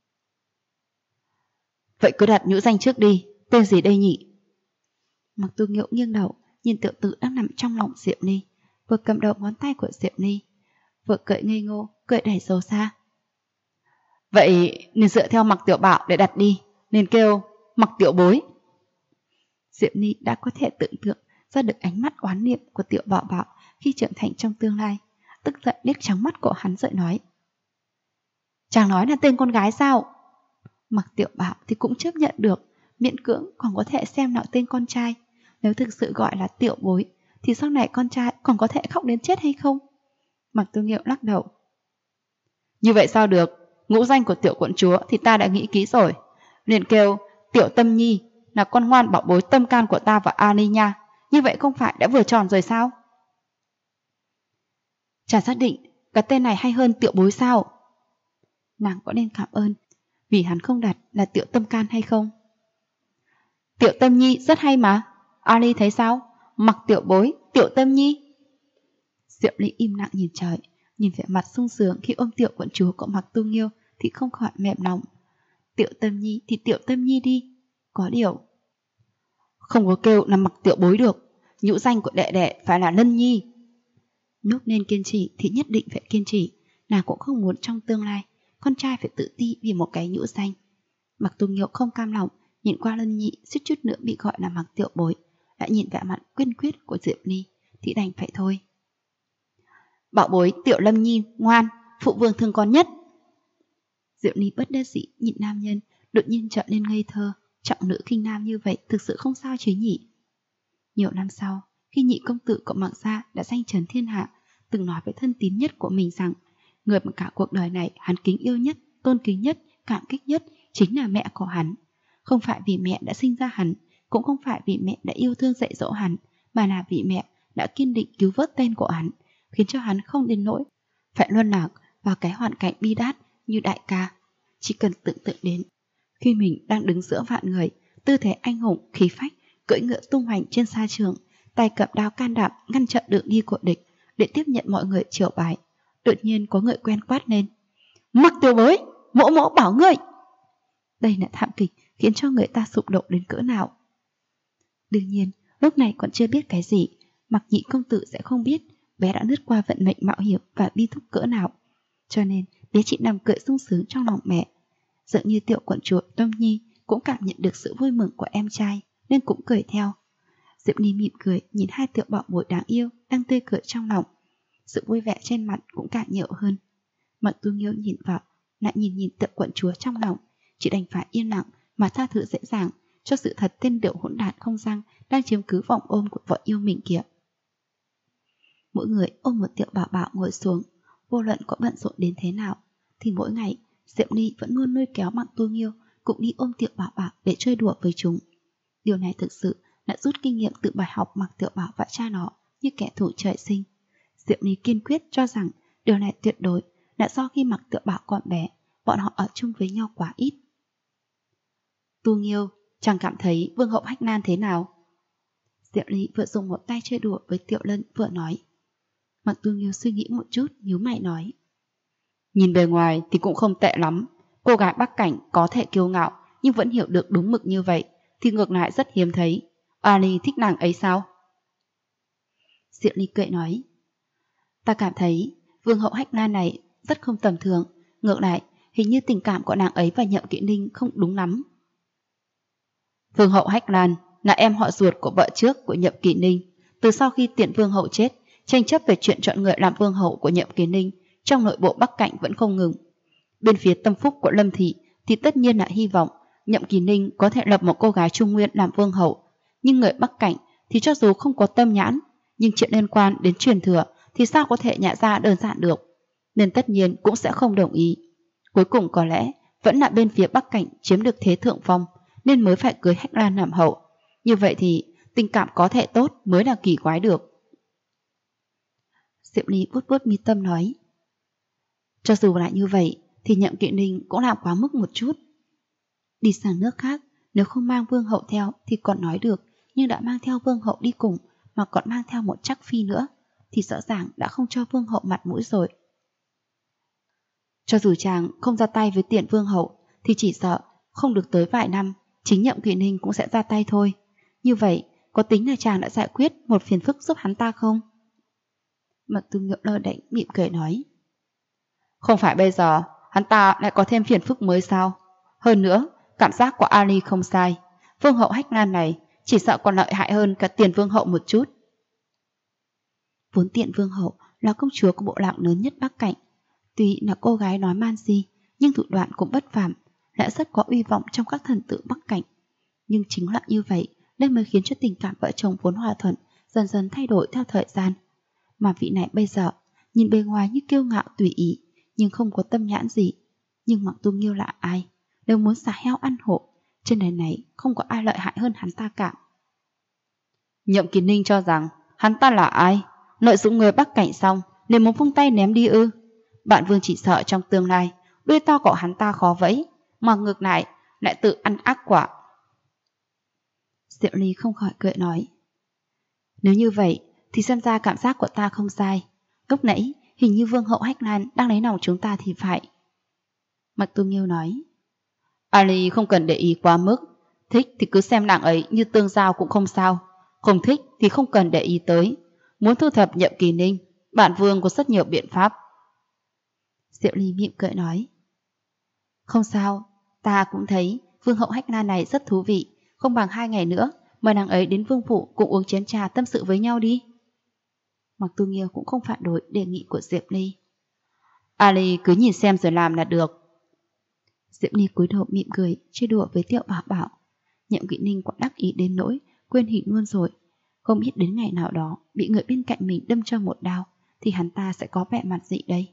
Vậy cứ đặt nhũ danh trước đi, tên gì đây nhỉ? Mặc Tu Nghiêu nghiêng đầu, nhìn tiểu tử đang nằm trong lòng Diệp Ly, vừa cầm đầu ngón tay của Diệp Ly, vừa cười ngây ngô, cười đầy sâu xa. Vậy nên dựa theo Mặc Tiểu Bảo để đặt đi, nên kêu Mặc Tiểu Bối. Diệp Ly đã có thể tưởng tượng ra được ánh mắt oán niệm của Tiểu Bảo Bảo khi trưởng thành trong tương lai, tức giận liếc trắng mắt của hắn rồi nói. Chàng nói là tên con gái sao? Mặc Tiểu Bảo thì cũng chấp nhận được, miễn cưỡng còn có thể xem là tên con trai. Nếu thực sự gọi là Tiểu Bối thì sau này con trai còn có thể khóc đến chết hay không? Mặc Tu Nghiêu lắc đầu. Như vậy sao được? Ngũ danh của tiểu quận chúa thì ta đã nghĩ kỹ rồi, liền kêu Tiểu Tâm Nhi, là con ngoan bảo bối tâm can của ta và Ani nha. Như vậy không phải đã vừa tròn rồi sao? Chàng xác định cái tên này hay hơn Tiểu Bối sao? Nàng có nên cảm ơn vì hắn không đặt là Tiểu Tâm Can hay không? Tiểu Tâm Nhi rất hay mà. Ali thấy sao? Mặc Tiểu Bối, Tiểu Tâm Nhi. Diệp Ly im lặng nhìn trời, nhìn vẻ mặt sung sướng khi ôm tiểu quận chúa của Mặc Tu Nghiêu thì không khỏi mềm lòng. Tiểu Tâm Nhi thì Tiểu Tâm Nhi đi. Có điều không có kêu là Mặc Tiểu Bối được, nhũ danh của đệ đệ phải là Lân Nhi. Lúc nên kiên trì thì nhất định phải kiên trì. Nàng cũng không muốn trong tương lai con trai phải tự ti vì một cái nhũ danh. Mặc Tu Nghiêu không cam lòng, nhìn qua Lân Nhi suýt chút nữa bị gọi là Mặc Tiểu Bối, lại nhìn vẻ mặt quyên quyết của Diệp Ly thì đành phải thôi. Bảo bối Tiểu Lâm Nhi ngoan, phụ vương thương con nhất. Diệp Ly bất đắc dĩ nhìn nam nhân đột nhiên trở nên ngây thơ, trọng nữ khinh nam như vậy thực sự không sao chứ nhỉ. Nhiều năm sau, khi nhị công tử của Mặc gia đã danh chấn thiên hạ, từng nói với thân tín nhất của mình rằng người mà cả cuộc đời này hắn kính yêu nhất, tôn kính nhất, cảm kích nhất chính là mẹ của hắn. Không phải vì mẹ đã sinh ra hắn, cũng không phải vì mẹ đã yêu thương dạy dỗ hắn, mà là vì mẹ đã kiên định cứu vớt tên của hắn, khiến cho hắn không đến nỗi phải luân lạc vào cái hoàn cảnh bi đát như đại ca. Chỉ cần tưởng tượng đến khi mình đang đứng giữa vạn người, tư thế anh hùng khí phách, cưỡi ngựa tung hoành trên sa trường, tay cầm đao can đảm ngăn chặn đường đi của địch để tiếp nhận mọi người triều bái, đột nhiên có người quen quát lên: Mặc Tiểu Bối, mỗ mỗ bảo ngươi. Đây là thảm kịch khiến cho người ta sụp đổ đến cỡ nào. Đương nhiên lúc này còn chưa biết cái gì, Mặc nhị công tử sẽ không biết bé đã lướt qua vận mệnh mạo hiểm và bi thúc cỡ nào, cho nên bé chỉ nằm cười sung sướng trong lòng mẹ. Dường như tiểu quận chúa Tâm Nhi cũng cảm nhận được sự vui mừng của em trai nên cũng cười theo. Diệp Ly mỉm cười nhìn hai tiểu bảo bối đáng yêu đang tươi cười trong lòng, sự vui vẻ trên mặt cũng càng nhiều hơn. Mặc Tu Nghiêu nhìn vào, lại nhìn tiểu quận chúa trong lòng, chỉ đành phải yên lặng mà tha thứ dễ dàng cho sự thật tên điệu hỗn đản không răng đang chiếm cứ vòng ôm của vợ yêu mình kia. Mỗi người ôm một tiểu bảo bảo ngồi xuống, vô luận có bận rộn đến thế nào thì mỗi ngày Diệp Ly vẫn luôn nuôi kéo Mặc Tu Nghiêu cũng đi ôm tiểu bảo bảo để chơi đùa với chúng. Điều này thực sự đã rút kinh nghiệm từ bài học Mặc Tiểu Bảo và cha nó như kẻ thù trời sinh. Diệp Ly kiên quyết cho rằng điều này tuyệt đối là do khi Mặc Tiểu Bảo còn bé, bọn họ ở chung với nhau quá ít. Tu Nghiêu, chàng cảm thấy vương hậu Hách Nan thế nào? Diệp Ly vừa dùng một tay chơi đùa với Tiểu Lân vừa nói. Mặc Tu Nghiêu suy nghĩ một chút, nhíu mày nói: Nhìn bề ngoài thì cũng không tệ lắm. Cô gái Bắc Cảnh có thể kiêu ngạo nhưng vẫn hiểu được đúng mực như vậy thì ngược lại rất hiếm thấy. Ali thích nàng ấy sao? Diệp Ly cười nói: Ta cảm thấy vương hậu Hách Nan này rất không tầm thường. Ngược lại, hình như tình cảm của nàng ấy và Nhậm Kỵ Ninh không đúng lắm. Vương hậu Hách Lan là em họ ruột của vợ trước của Nhậm Kỵ Ninh. Từ sau khi Tiện vương hậu chết, tranh chấp về chuyện chọn người làm vương hậu của Nhậm Kỵ Ninh trong nội bộ Bắc Cảnh vẫn không ngừng. Bên phía tâm phúc của Lâm Thị thì tất nhiên là hy vọng Nhậm Kỵ Ninh có thể lập một cô gái Trung Nguyên làm vương hậu. Nhưng người Bắc Cảnh thì cho dù không có tâm nhãn, nhưng chuyện liên quan đến truyền thừa thì sao có thể nhả ra đơn giản được, nên tất nhiên cũng sẽ không đồng ý. Cuối cùng có lẽ vẫn là bên phía Bắc Cảnh chiếm được thế thượng phong, nên mới phải cưới Hách Lan làm hậu. Như vậy thì tình cảm có thể tốt mới là kỳ quái được. Diệp Ly vuốt vuốt mi tâm nói: Cho dù lại như vậy thì Nhậm Kỵ Ninh cũng làm quá mức một chút. Đi sang nước khác, nếu không mang vương hậu theo thì còn nói được, nhưng đã mang theo vương hậu đi cùng, mà còn mang theo một chắc phi nữa, thì rõ ràng đã không cho vương hậu mặt mũi rồi. Cho dù chàng không ra tay với Tiện vương hậu, thì chỉ sợ không được tới vài năm, chính Nhậm Kỵ Ninh cũng sẽ ra tay thôi. Như vậy, có tính là chàng đã giải quyết một phiền phức giúp hắn ta không? Mặc Tư Nghiêu lơ đễnh mỉm cười nói. Không phải bây giờ, hắn ta lại có thêm phiền phức mới sao? Hơn nữa, cảm giác của Ali không sai. Vương hậu Hách Lan này chỉ sợ còn lợi hại hơn cả Tiền vương hậu một chút. Vốn Tiện vương hậu là công chúa của bộ lạc lớn nhất Bắc Cảnh. Tuy là cô gái nói man di, nhưng thủ đoạn cũng bất phàm, lại rất có uy vọng trong các thần tử Bắc Cảnh. Nhưng chính là như vậy nên mới khiến cho tình cảm vợ chồng vốn hòa thuận dần dần thay đổi theo thời gian. Mà vị này bây giờ nhìn bề ngoài như kiêu ngạo tùy ý, nhưng không có tâm nhãn gì. Nhưng Mặc Tu Nghiêu là ai? Đều muốn xả heo ăn hổ. Trên đời này không có ai lợi hại hơn hắn ta cả. Nhậm Kỵ Ninh cho rằng hắn ta là ai? Lợi dụng người Bắc Cảnh xong liền muốn vung tay ném đi ư? Bạn Vương chỉ sợ trong tương lai đuôi to của hắn ta khó vẫy, mà ngược lại tự ăn ác quả. Diệu Ly không khỏi cười nói. Nếu như vậy thì xem ra cảm giác của ta không sai. Lúc nãy hình như Vương hậu Hách Lan đang lấy lòng chúng ta thì phải. Mặc Tu Nghiêu nói. Ali không cần để ý quá mức. Thích thì cứ xem nàng ấy như tương giao cũng không sao. Không thích thì không cần để ý tới. Muốn thu thập Nhậm Kỵ Ninh, bản Vương có rất nhiều biện pháp. Diệu Ly mỉm cười nói. Không sao, ta cũng thấy Vương hậu Hách Lan này rất thú vị. Không bằng 2 ngày nữa mời nàng ấy đến vương phủ cùng uống chén trà tâm sự với nhau đi. Mặc Tu Nghiêu cũng không phản đối đề nghị của Diệp Ly. Ali cứ nhìn xem rồi làm là được. Diệp Ly cúi đầu mỉm cười chơi đùa với Tiệu Bảo Bảo. Nhậm Kỵ Ninh quả đắc ý đến nỗi quên hình luôn rồi. Không biết đến ngày nào đó bị người bên cạnh mình đâm cho một đao thì hắn ta sẽ có vẻ mặt gì đây.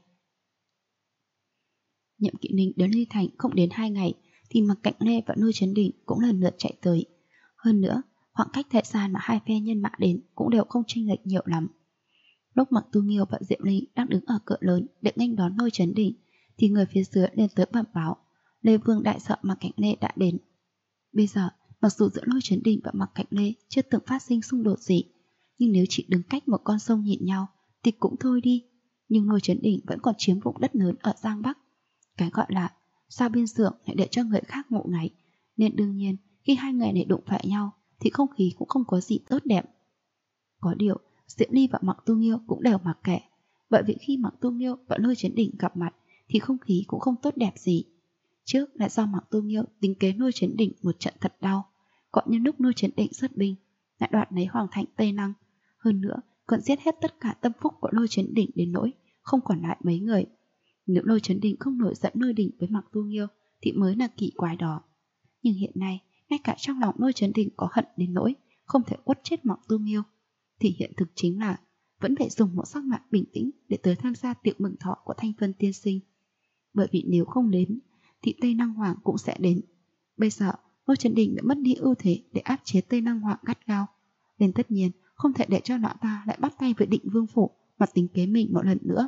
Nhậm Kỵ Ninh đến Ly Thành không đến 2 ngày thì Mặc Cạnh Lê và Lôi Chấn Định cũng lần lượt chạy tới. Hơn nữa, khoảng cách thời gian mà hai phe nhân mã đến cũng đều không chênh lệch nhiều lắm. Lúc Mặc Tu Nghiêu và Diệp Ly đang đứng ở cửa lớn để nghênh đón Lôi Chấn Định thì người phía dưới lên tới bẩm báo Lê Vương đại sợ Mặc Cạnh Lê đã đến. Bây giờ, mặc dù giữa Lôi Chấn Định và Mặc Cạnh Lê chưa từng phát sinh xung đột gì, nhưng nếu chỉ đứng cách một con sông nhìn nhau thì cũng thôi đi. Nhưng Lôi Chấn Định vẫn còn chiếm vùng đất lớn ở Giang Bắc. Cái gọi là sao bên giường lại để cho người khác ngủ ngáy, nên đương nhiên khi hai người này đụng phải nhau thì không khí cũng không có gì tốt đẹp. Có điều Diệp Ly và Mặc Tu Nghiêu cũng đều mặc kệ, bởi vì khi Mặc Tu Nghiêu và Lôi Chấn Định gặp mặt thì không khí cũng không tốt đẹp gì. Trước lại do Mặc Tu Nghiêu tính kế Lôi Chấn Định một trận thật đau, còn nhân lúc Lôi Chấn Định xuất binh lại đoạt lấy Hoàng thành Tây Năng, hơn nữa còn giết hết tất cả tâm phúc của Lôi Chấn Định đến nỗi không còn lại mấy người. Nếu Lôi Chấn Định không nổi giận lôi đình với Mặc Tu Nghiêu thì mới là kỳ quái đó. Nhưng hiện nay ngay cả trong lòng Lôi Chấn Định có hận đến nỗi không thể quất chết Mặc Tu Nghiêu, thì hiện thực chính là vẫn phải dùng một sắc mặt bình tĩnh để tới tham gia tiệc mừng thọ của Thanh Vân tiên sinh. Bởi vì nếu không đến thì Tây Năng Hoàng cũng sẽ đến. Bây giờ Lôi Chấn Định đã mất đi ưu thế để áp chế Tây Năng Hoàng gắt gao, nên tất nhiên không thể để cho lão ta lại bắt tay với Định Vương phủ mà tính kế mình một lần nữa.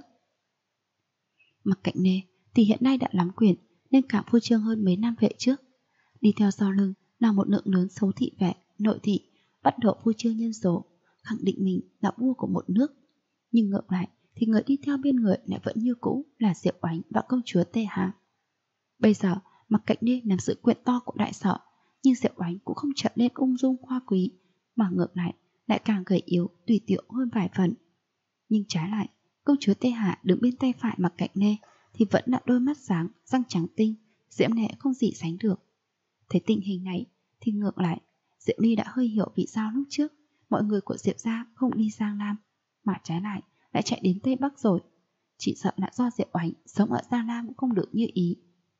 Mặc Cạnh Lê thì hiện nay đã lắm quyền nên càng phô trương hơn mấy năm về trước. Đi theo sau lưng là một lượng lớn xấu thị vệ, nội thị, bắt độ phô trương nhân số, khẳng định mình là vua của một nước. Nhưng ngược lại thì người đi theo bên người lại vẫn như cũ là Diệu Oánh và công chúa Tê Hà. Bây giờ Mặc Cạnh Lê nắm giữ quyền to của đại sở, nhưng Diệu Oánh cũng không trở nên ung dung hoa quý, mà ngược lại càng gầy yếu tùy tiệu hơn vài phần. Nhưng trái lại, công chúa Tê Hà đứng bên tay phải Mặc Cạnh Lê thì vẫn là đôi mắt sáng, răng trắng tinh, diễm lệ không gì sánh được. Thấy tình hình này thì ngược lại, Diệu Ly đã hơi hiểu vì sao lúc trước mọi người của Diệp gia không đi Giang Nam, mà trái lại chạy đến Tây Bắc rồi. Chỉ sợ là do Diệu Oánh sống ở Giang Nam cũng không được như ý.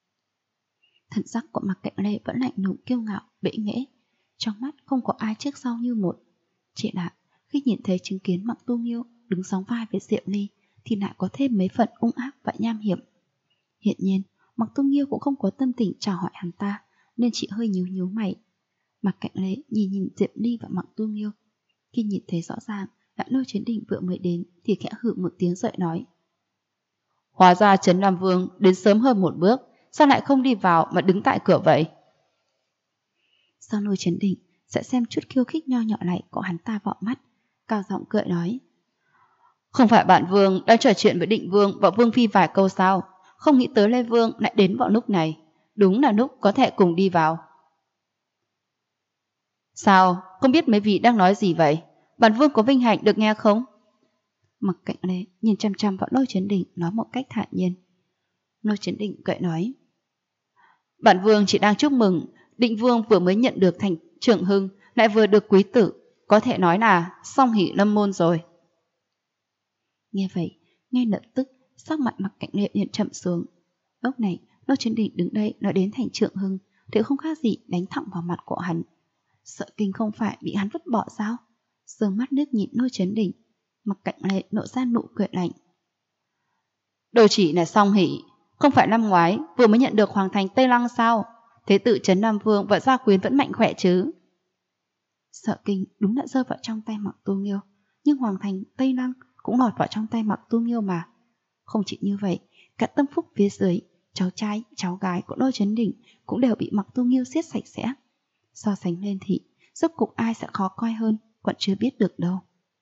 Thần sắc của Mặc Cạnh Lê vẫn lạnh lùng kiêu ngạo, bệ nghễ, trong mắt không có ai trước sau như một. Chỉ là khi nhìn thấy chứng kiến Mặc Tu Nghiêu đứng sóng vai với Diệu Ly thì lại có thêm mấy phần ung ác và nham hiểm. Hiện nhiên Mặc Tu Nghiêu cũng không có tâm tình chào hỏi hắn ta, nên chị hơi nhíu mày. Mặc Cạnh Lê nhìn Diệp Ly và Mặc Tu Nghiêu. Khi nhìn thấy rõ ràng là Lôi Chấn Định vừa mới đến thì khẽ hừ một tiếng rồi nói: Hóa ra Trấn Nam Vương đến sớm hơn một bước, sao lại không đi vào mà đứng tại cửa vậy? Sao Lôi Chấn Định sẽ xem chút khiêu khích nho nhỏ này của hắn ta vào mắt, cao giọng cười nói. Không phải bạn Vương đang trò chuyện với Định Vương và Vương Phi vài câu sao? Không nghĩ tới Lê Vương lại đến vào lúc này. Đúng là lúc có thể cùng đi vào. Sao? Không biết mấy vị đang nói gì vậy? Bản Vương có vinh hạnh được nghe không? Mặc Cạnh Lê nhìn chăm chăm vào Lôi Chấn Đình, nói một cách thản nhiên. Lôi Chấn Đình cười nói. Bản Vương chỉ đang chúc mừng. Định Vương vừa mới nhận được thành trưởng hưng, lại vừa được quý tử. Có thể nói là song hỷ lâm môn rồi. Nghe vậy, ngay lập tức sắc mặt Mặc Cạnh Lệ liền chậm xuống. Lúc này, Lôi Chấn Đình đứng đây nói đến thành trưởng hưng thì không khác gì đánh thẳng vào mặt của hắn. Sợ Kinh không phải bị hắn vứt bỏ sao? Sương mắt nước nhìn Lôi Chấn Đình, Mặc Cạnh Lệ nộ ra nụ cười lạnh. Đồ chỉ là song hỷ, không phải năm ngoái vừa mới nhận được hoàng thành Tây Lăng sao? Thế tự Trấn Nam Vương và gia quyến vẫn mạnh khỏe chứ? Sợ Kinh đúng đã rơi vào trong tay Mặc Tu Nghiêu, nhưng hoàng thành Tây Lăng cũng lọt vào trong tay Mặc Tu Nghiêu mà. Không chỉ như vậy, cả Tâm Phúc phía dưới, cháu trai, cháu gái của Lôi Chấn Đình cũng đều bị Mặc Tu Nghiêu siết sạch sẽ. So sánh lên thì rốt cục ai sẽ khó coi hơn còn chưa biết được đâu.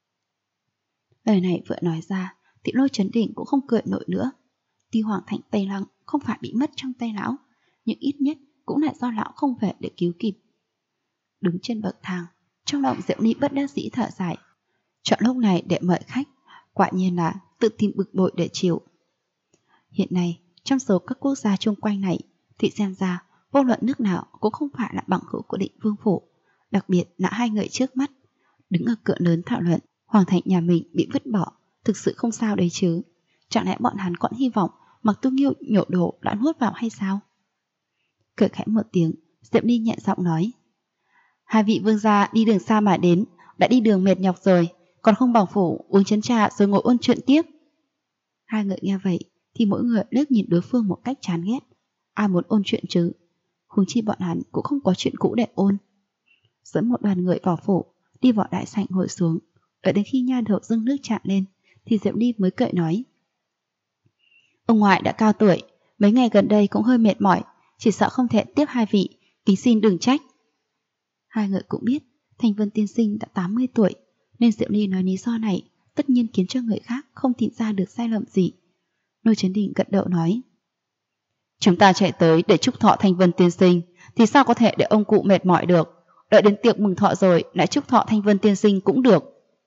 Lời này vừa nói ra thì Lôi Chấn Đình cũng không cười nổi nữa. Tuy hoàng thành Tây Lăng không phải bị mất trong tay lão, nhưng ít nhất cũng là do lão không về để cứu kịp. Đứng trên bậc thang, trong lòng Diệu Ni bất đắc dĩ thở dài. Chọn lúc này để mời khách, quả nhiên là tự tìm bực bội để chịu. Hiện nay, trong số các quốc gia chung quanh này, thì xem ra vô luận nước nào cũng không phải là bằng hữu của Định Vương phủ, đặc biệt là hai người trước mắt. Đứng ở cửa lớn thảo luận, hoàng thành nhà mình bị vứt bỏ, thực sự không sao đấy chứ. Chẳng lẽ bọn hắn còn hy vọng Mặc Tu Nghiêu nhổ đồ đã nuốt vào hay sao? Cười khẽ một tiếng, Diệp Ni nhẹ giọng nói. Hai vị vương gia đi đường xa mà đến, đã đi đường mệt nhọc rồi, còn không bằng phủ uống chén trà rồi ngồi ôn chuyện tiếp. Hai người nghe vậy thì mỗi người liếc nhìn đối phương một cách chán ghét. Ai muốn ôn chuyện chứ? Huống chi bọn hắn cũng không có chuyện cũ để ôn. Dẫn một đoàn người vào phủ, đi vào đại sảnh ngồi xuống. Đợi đến khi nha đầu dâng nước tràn lên thì Diệp Ni mới cười nói. Ông ngoại đã cao tuổi, mấy ngày gần đây cũng hơi mệt mỏi, chỉ sợ không thể tiếp hai vị, kính xin đừng trách. Hai người cũng biết Thanh Vân tiên sinh đã 80 tuổi, nên Diệu Ni nói lý do này tất nhiên khiến cho người khác không tìm ra được sai lầm gì. Lôi Chấn Đình gật đầu nói. Chúng ta chạy tới để chúc thọ Thanh Vân tiên sinh, thì sao có thể để ông cụ mệt mỏi được? Đợi đến tiệc mừng thọ rồi lại chúc thọ Thanh Vân tiên sinh cũng được.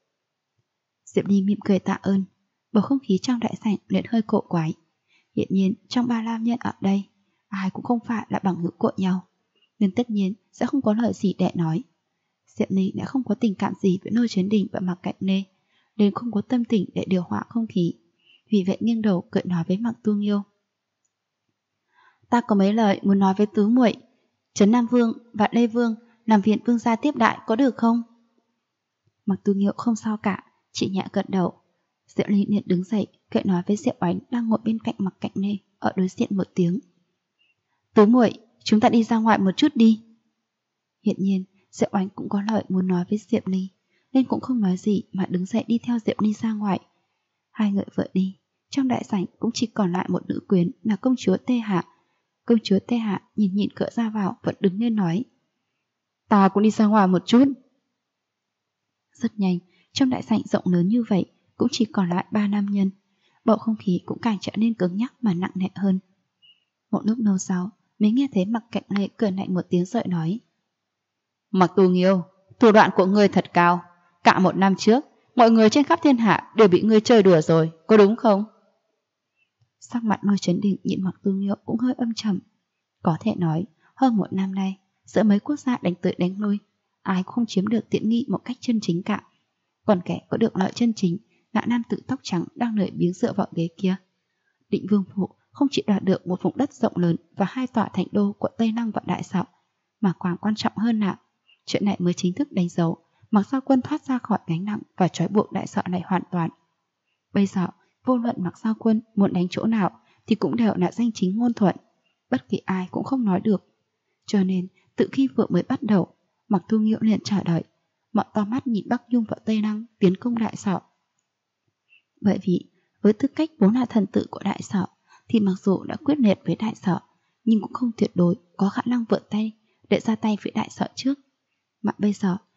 Diệp Ni mỉm cười tạ ơn. Bầu không khí trong đại sảnh liền hơi cổ quái. Hiện nhiên trong ba nam nhân ở đây, ai cũng không phải là bằng hữu của nhau, nên tất nhiên sẽ không có lời gì để nói. Diệp Ni đã không có tình cảm gì với Lôi Chấn Đình và Mặc Cạnh Lê, nên không có tâm tình để điều hòa không khí. Vì vậy nghiêng đầu cười nói với Mặc Tu Nghiêu. Ta có mấy lời muốn nói với tứ muội, Trấn Nam Vương và Lê Vương làm viện vương gia tiếp đại có được không? Mặc Tu Nghiêu không sao cả, chỉ nhẹ gật đầu. Diệu Ni liền đứng dậy, cười nói với Diệu Oánh đang ngồi bên cạnh Mặc Cạnh Lê ở đối diện một tiếng. Tứ muội, chúng ta đi ra ngoài một chút đi. Hiện nhiên, Diệu Oánh cũng có lời muốn nói với Diệp Ni, nên cũng không nói gì mà đứng dậy đi theo Diệp Ni ra ngoài. Hai người vừa đi, trong đại sảnh cũng chỉ còn lại một nữ quyến là công chúa Tê Hạ. Công chúa Tê Hạ nhìn cửa ra vào vẫn đứng lên nói. Ta cũng đi ra ngoài một chút. Rất nhanh, trong đại sảnh rộng lớn như vậy cũng chỉ còn lại 3 nam nhân. Bầu không khí cũng càng trở nên cứng nhắc mà nặng nề hơn. Một lúc lâu sau, mới nghe thấy Mặc Cạnh Lệ cười lạnh một tiếng rồi nói. Mặc Tu Nghiêu, thủ đoạn của ngươi thật cao. Cả một năm trước, mọi người trên khắp thiên hạ đều bị ngươi chơi đùa rồi, có đúng không? Sắc mặt Lôi Chấn Đình nhìn Mặc Tu Nghiêu cũng hơi âm trầm. Có thể nói, hơn một năm nay, giữa mấy quốc gia đánh tới đánh lui, ai cũng không chiếm được tiện nghi một cách chân chính cả. Còn kẻ có được lợi chân chính là nam tử tóc trắng đang lười biếng dựa vào ghế kia. Định Vương phủ không chỉ đoạt được một vùng đất rộng lớn và 2 tòa thành đô của Tây Lăng và Đại Sạo, mà càng quan trọng hơn là chuyện này mới chính thức đánh dấu Mặc Giao Quân thoát ra khỏi gánh nặng và trói buộc Đại Sạo này hoàn toàn. Bây giờ, vô luận Mặc Giao Quân muốn đánh chỗ nào thì cũng đều là danh chính ngôn thuận, bất kỳ ai cũng không nói được. Cho nên, từ khi vừa mới bắt đầu, Mặc Tu Nghiêu liền chờ đợi, mở to mắt nhìn Bắc Nhung và Tây Lăng tiến công Đại Sạo. Bởi vì, với tư cách vốn là thần tử của Đại Sạo, thì mặc dù đã quyết liệt với Đại Sạo, nhưng cũng không tuyệt đối có khả năng vượt tay để ra tay với Đại Sạo trước. Mà bây giờ,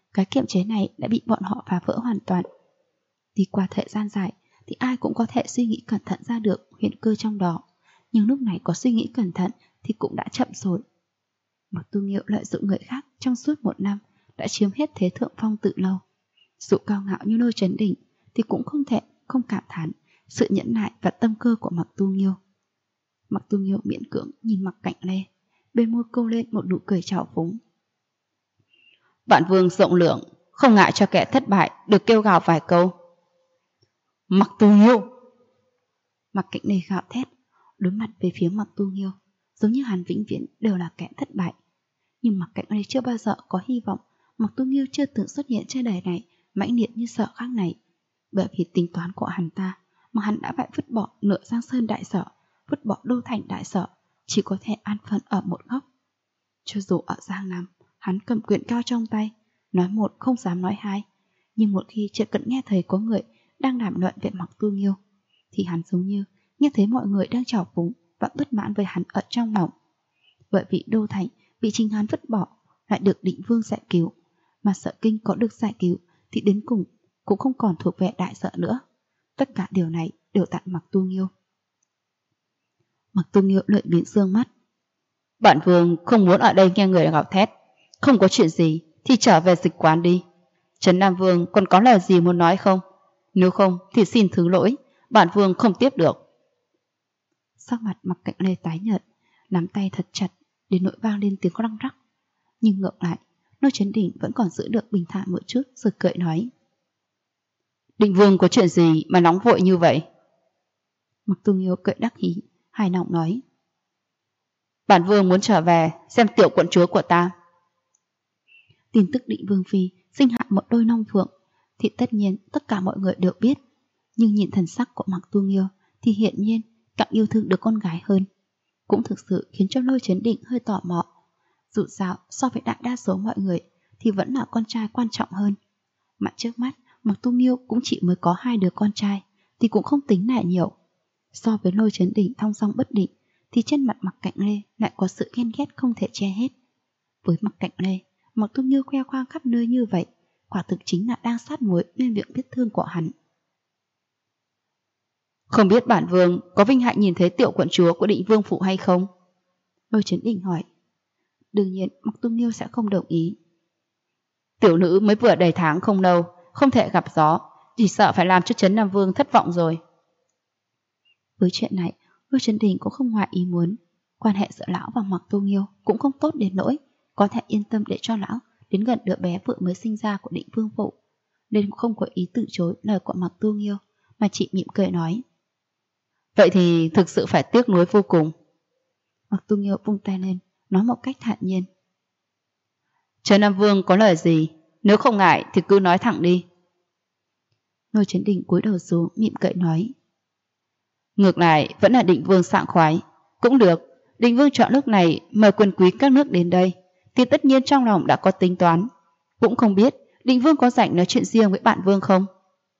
Cái kiềm chế này đã bị bọn họ phá vỡ hoàn toàn. Đi qua thời gian dài thì ai cũng có thể suy nghĩ cẩn thận ra được huyền cơ trong đó, nhưng lúc này có suy nghĩ cẩn thận thì cũng đã chậm rồi. Mạc Tu Nghiêu lợi dụng người khác trong suốt 1 năm đã chiếm hết thế thượng phong từ lâu. Dù cao ngạo như Lôi Chấn Đỉnh thì cũng không thể không cảm thán sự nhẫn nại và tâm cơ của Mạc Tu Nghiêu. Mạc Tu Nghiêu miễn cưỡng nhìn Mạc Cạnh Lê, bên môi câu lên một nụ cười trào phúng. Bản vương rộng lượng, không ngại cho kẻ thất bại được kêu gào vài câu. Mạc Tu Nghiêu! Mạc Cạnh Lê gào thét, đối mặt về phía Mạc Tu Nghiêu, giống như hắn vĩnh viễn đều là kẻ thất bại. Nhưng Mạc Cạnh Lê chưa bao giờ có hy vọng Mạc Tu Nghiêu chưa từng xuất hiện trên đời này mãnh liệt như Sở Khang này. Bởi vì tính toán của hắn ta mà hắn đã phải vứt bỏ nửa Giang Sơn đại sở, vứt bỏ Đô Thành đại sở, chỉ có thể an phận ở một góc. Cho dù ở Giang Nam, hắn cầm quyền cao trong tay, nói một không dám nói hai, nhưng một khi chỉ cần nghe thấy có người đang đàm luận về Mạc Tu Nghiêu, thì hắn giống như nghe thấy mọi người đang trào phúng và bất mãn với hắn ở trong lòng. Bởi vì Đô Thành bị chính hắn vứt bỏ lại được Định Vương giải cứu, mà Sở Kinh có được giải cứu thì đến cùng cũng không còn thuộc về đại sở nữa. Tất cả điều này đều tại Mạc Tu Nghiêu. Mạc Tu Nghiêu lợi biến dương mắt. Bản vương không muốn ở đây nghe người gào thét. Không có chuyện gì thì trở về dịch quán đi. Trấn Nam Vương còn có lời gì muốn nói không? Nếu không thì xin thứ lỗi, bản vương không tiếp được. Sắc mặt Mạc Cạnh Lê tái nhợt, nắm tay thật chặt đến nỗi vang lên tiếng răng rắc. Nhưng ngược lại, Lôi Chấn Đỉnh vẫn còn giữ được bình thản một chút rồi cười nói. Định Vương có chuyện gì mà nóng vội như vậy? Mạc Tu Nghiêu cười đắc ý, hài lòng nói. Bản vương muốn trở về xem tiểu quận chúa của ta. Tin tức Định Vương phi sinh hạ một đôi long phượng thì tất nhiên tất cả mọi người đều biết, nhưng nhìn thần sắc của Mạc Tu Nghiêu thì hiển nhiên càng yêu thương được con gái hơn, cũng thực sự khiến cho Lôi Chấn Định hơi tò mò. Dù sao so với đại đa số mọi người thì vẫn là con trai quan trọng hơn, mà trước mắt Mạc Tu Nghiêu cũng chỉ mới có 2 đứa con trai thì cũng không tính là nhiều. So với Lôi Chấn Định thong dong bất định thì trên mặt Mạc Cạnh Lê lại có sự ghen ghét không thể che hết. Với Mạc Cạnh Lê, Mạc Tu Nghiêu khoe khoang khắp nơi như vậy, quả thực chính là đang sát muối lên miệng vết thương của hắn. Không biết bản vương có vinh hạnh nhìn thấy tiểu quận chúa của Định Vương phủ hay không? Lôi Chấn Định hỏi. Đương nhiên Mạc Tu Nghiêu sẽ không đồng ý. Tiểu nữ mới vừa đầy tháng không lâu, không thể gặp gió, chỉ sợ phải làm cho Trấn Nam Vương thất vọng rồi. Với chuyện này, Lôi Chấn Định cũng không ngoài ý muốn. Quan hệ giữa lão và Mạc Tu Nghiêu cũng không tốt đến nỗi có thể yên tâm để cho lão đến gần đứa bé vừa mới sinh ra của Định Vương phủ, nên cũng không có ý từ chối lời của Mạc Tu Nghiêu, mà chỉ mỉm cười nói. Vậy thì thực sự phải tiếc nuối vô cùng. Mạc Tu Nghiêu vung tay lên, nói một cách thản nhiên. Trấn Nam Vương có lời gì, nếu không ngại thì cứ nói thẳng đi. Lôi Chấn Định cúi đầu xuống mỉm cười nói. Ngược lại vẫn là Định Vương sảng khoái. Cũng được, Định Vương chọn lúc này mời quyền quý các nước đến đây thì tất nhiên trong lòng đã có tính toán. Cũng không biết Định Vương có rảnh nói chuyện riêng với bạn Vương không?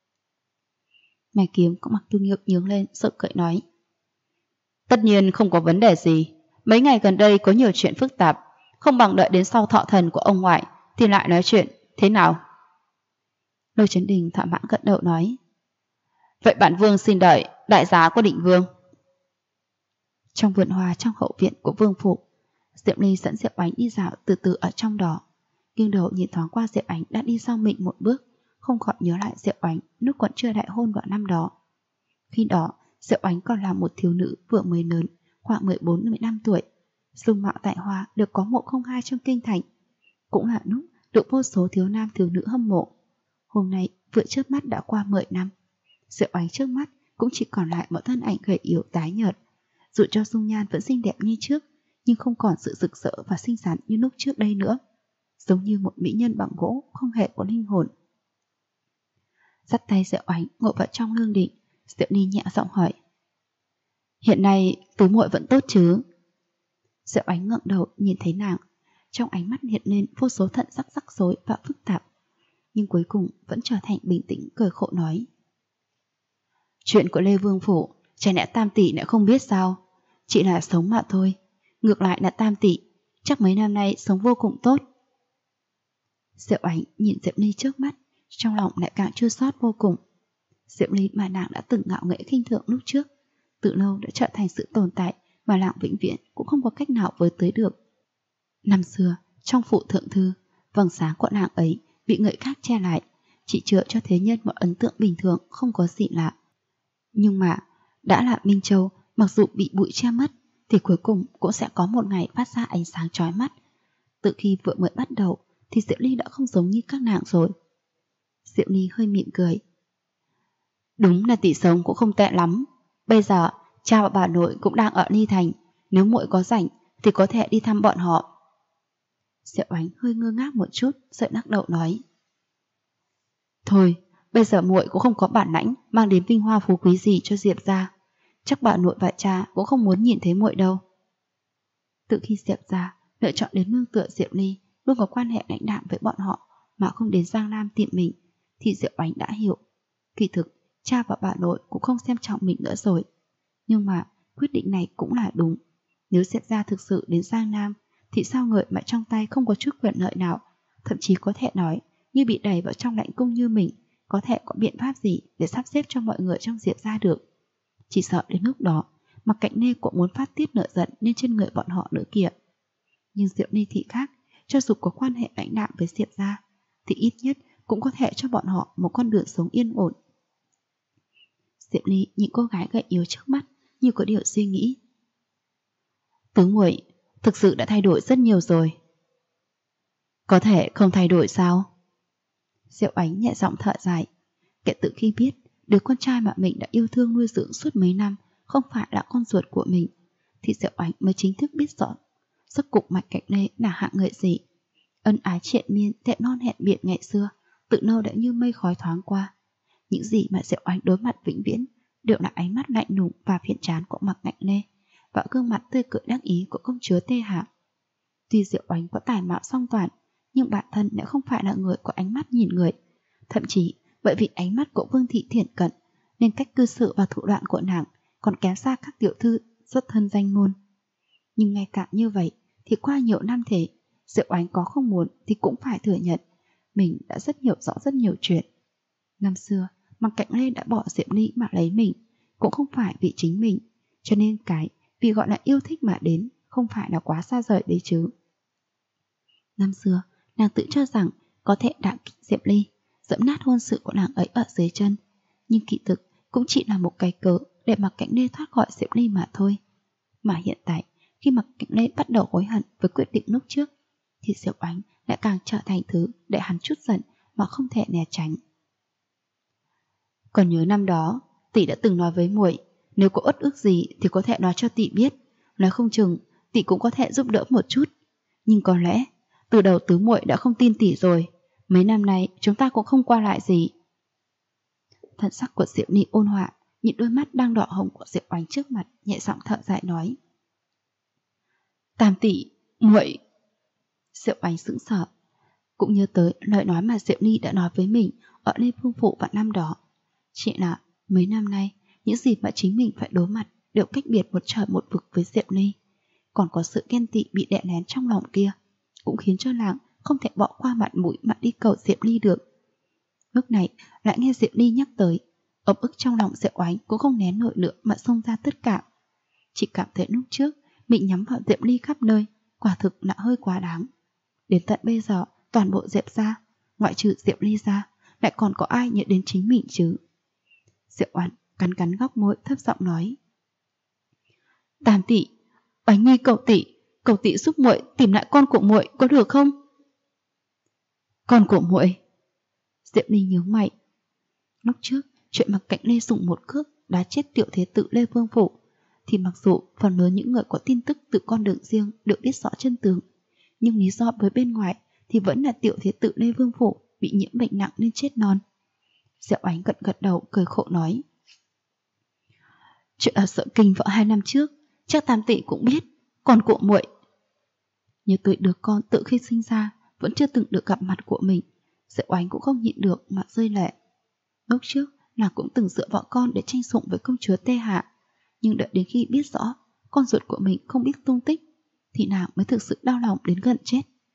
Mày kiếm có Mạc Tu Nghiêu nhướng lên sợ cậy nói. Tất nhiên không có vấn đề gì. Mấy ngày gần đây có nhiều chuyện phức tạp, không bằng đợi đến sau thọ thần của ông ngoại thì lại nói chuyện, thế nào? Lôi Chấn Định thỏa mãn gật đầu nói. Vậy bản vương xin đợi đại giá của Định Vương. Trong vườn hoa trong hậu viện của vương phủ, Diệu Ly dẫn Diệu Ánh đi dạo từ từ ở trong đó. Nghiêng đầu nhìn thoáng qua Diệu Ánh đã đi sau mình một bước, không khỏi nhớ lại Diệu Ánh lúc còn chưa đại hôn vào năm đó. Khi đó, Diệu Ánh còn là một thiếu nữ vừa mới lớn, khoảng 14-15 tuổi. Dung mạo tại hoa được có mộ không hai trong kinh thành. Cũng là lúc được vô số thiếu nam thiếu nữ hâm mộ. Hôm nay vừa chớp mắt đã qua 10 năm. Diệu Ánh trước mắt cũng chỉ còn lại một thân ảnh gầy yếu tái nhợt. Dù cho dung nhan vẫn xinh đẹp như trước, nhưng không còn sự rực rỡ và xinh xắn như lúc trước đây nữa. Giống như một mỹ nhân bằng gỗ không hề có linh hồn. Dắt tay Diệu Ánh ngồi vào trong lương định, Diệu Ly nhẹ giọng hỏi. Hiện nay Tú muội vẫn tốt chứ? Diệu Ánh ngẩng đầu nhìn thấy nàng, trong ánh mắt hiện lên vô số thận sắc rắc rối và phức tạp, nhưng cuối cùng vẫn trở thành bình tĩnh cười khổ nói. Chuyện của Lê Vương phủ, chả lẽ Tam tỷ lại không biết sao? Chỉ là sống mà thôi. Ngược lại là Tam tỷ, chắc mấy năm nay sống vô cùng tốt. Diệu Ánh nhìn Diệp Ly trước mắt, trong lòng lại càng chua xót vô cùng. Diệp Ly mà nàng đã từng ngạo nghễ khinh thường lúc trước, từ lâu đã trở thành sự tồn tại mà nàng vĩnh viễn cũng không có cách nào với tới được. Năm xưa, trong phủ thượng thư, vầng sáng của nàng ấy bị người khác che lại, chỉ chữa cho thế nhân một ấn tượng bình thường không có gì lạ. Nhưng mà, đã là Minh Châu, mặc dù bị bụi che mất, thì cuối cùng cũng sẽ có một ngày phát ra ánh sáng chói mắt. Từ khi vừa mới bắt đầu, thì Diệu Ly đã không giống như các nàng rồi. Diệu Ly hơi mỉm cười. Đúng là tỷ sống cũng không tệ lắm. Bây giờ, cha và bà nội cũng đang ở Ly Thành, nếu muội có rảnh thì có thể đi thăm bọn họ. Diệu Ánh hơi ngơ ngác một chút, rồi lắc đầu nói. Thôi, bây giờ muội cũng không có bản lãnh mang đến vinh hoa phú quý gì cho Diệp gia. Chắc bà nội và cha cũng không muốn nhìn thấy muội đâu. Từ khi Diệp gia lựa chọn đến nương tựa Diệu Ly, luôn có quan hệ lãnh đạm với bọn họ mà không đến Giang Nam tìm mình, thì Diệu Ánh đã hiểu. Kỳ thực, cha và bà nội cũng không xem trọng mình nữa rồi. Nhưng mà quyết định này cũng là đúng. Nếu Diệp gia thực sự đến Giang Nam, thì sao người mà trong tay không có chút quyền lợi nào, thậm chí có thể nói như bị đẩy vào trong lãnh cung như mình, có thể có biện pháp gì để sắp xếp cho mọi người trong Diệp gia được. Chỉ sợ đến lúc đó, Mặc Cạnh Nê cũng muốn phát tiết nợ giận lên trên người bọn họ nữa kìa. Nhưng Diệu Ly thì khác, cho dù có quan hệ lãnh đạm với Diệp gia, thì ít nhất cũng có thể cho bọn họ một con đường sống yên ổn. Diệu Ly nhìn cô gái gầy yếu trước mắt, như có điều suy nghĩ. Tứ muội thực sự đã thay đổi rất nhiều rồi. Có thể không thay đổi sao? Diệu Ánh nhẹ giọng thở dài. Kể từ khi biết đứa con trai mà mình đã yêu thương nuôi dưỡng suốt mấy năm không phải là con ruột của mình, thì Diệu Ánh mới chính thức biết rõ rốt cục Mạch Cạnh Lê là hạng người gì. Ân ái triện miên, thẹn non hẹn biệt ngày xưa tự lâu đã như mây khói thoáng qua. Những gì mà Diệu Ánh đối mặt vĩnh viễn đều là ánh mắt lạnh lùng và phiền chán của Mạc Cạnh Lê và gương mặt tươi cười đắc ý của công chúa Tê Hạ. Tuy Diệu Ánh có tài mạo song toàn, nhưng bản thân lại không phải là người có ánh mắt nhìn người. Thậm chí bởi vì ánh mắt của Vương thị thiển cận, nên cách cư xử và thủ đoạn của nàng còn kém xa các tiểu thư xuất thân danh môn. Nhưng ngay cả như vậy thì qua nhiều năm thế, Diệu Ánh có không muốn thì cũng phải thừa nhận mình đã rất hiểu rõ rất nhiều chuyện. Năm xưa, Mạc Cạnh Lê đã bỏ Diệp Ly mà lấy mình, cũng không phải vì chính mình, cho nên cái vì gọi là yêu thích mà đến không phải là quá xa rời đấy chứ. Năm xưa, nàng tự cho rằng có thể đặng kích Diệp Ly, dẫm nát hôn sự của nàng ấy ở dưới chân, nhưng kỳ thực cũng chỉ là một cái cớ để Mạc Cạnh Lê thoát khỏi Diệp Ly mà thôi. Mà hiện tại, khi Mạc Cạnh Lê bắt đầu hối hận với quyết định lúc trước, thì Diệu Ánh lại càng trở thành thứ để hắn chút giận mà không thể né tránh. Còn nhớ năm đó, tỷ đã từng nói với muội, nếu có uất ức gì thì có thể nói cho tỷ biết, nói không chừng tỷ cũng có thể giúp đỡ một chút. Nhưng có lẽ từ đầu tứ muội đã không tin tỷ rồi, mấy năm nay chúng ta cũng không qua lại gì. Thần sắc của Diệu Ly ôn hòa, nhìn đôi mắt đang đỏ hồng của Diệu Ánh trước mặt, nhẹ giọng thở dài nói. Tam tỷ, muội. Diệu Ánh sững sờ, cũng nhớ tới lời nói mà Diệu Ly đã nói với mình ở Lê Phương Phủ vào năm đó. Chỉ là mấy năm nay, những gì mà chính mình phải đối mặt đều cách biệt một trời một vực với Diệu Ly. Còn có sự ghen tị bị đè nén trong lòng kia, cũng khiến cho nàng không thể bỏ qua mặt mũi mà đi cầu Diệu Ly được. Lúc này lại nghe Diệu Ly nhắc tới, ấm ức trong lòng Diệu Ánh cũng không nén nổi nữa mà xông ra tất cả. Chỉ cảm thấy lúc trước bị nhắm vào Diệu Ly khắp nơi, quả thực là hơi quá đáng. Đến tận bây giờ, toàn bộ Diệp gia, ngoại trừ Diệu Ly ra, lại còn có ai nhớ đến chính mình chứ? Diệu Ánh cắn cắn góc môi thấp giọng nói. Tam tỷ, Ánh Nhi cầu tỷ giúp muội tìm lại con của muội có được không? Con của muội? Diệu Ly nhớ mày. Lúc trước, chuyện Mạc Cạnh Lê dùng một cước đá chết tiểu thế tử Lê Vương Phủ, thì mặc dù phần lớn những người có tin tức từ con đường riêng được biết rõ chân tướng, nhưng lý do với bên ngoài thì vẫn là tiểu thế tử Lê Vương Phủ bị nhiễm bệnh nặng nên chết non. Diệu Ánh gật gật đầu cười khổ nói. Chuyện ở Sở Kinh vợ 2 năm trước, chắc Tam tỷ cũng biết, còn của muội. Nhớ tới đứa con tự khi sinh ra vẫn chưa từng được gặp mặt của mình, Diệu Ánh cũng không nhịn được mà rơi lệ. Lúc trước nàng cũng từng dựa vào con để tranh sủng với công chúa Tê Hạ, nhưng đợi đến khi biết rõ con ruột của mình không biết tung tích thì nàng mới thực sự đau lòng đến gần chết.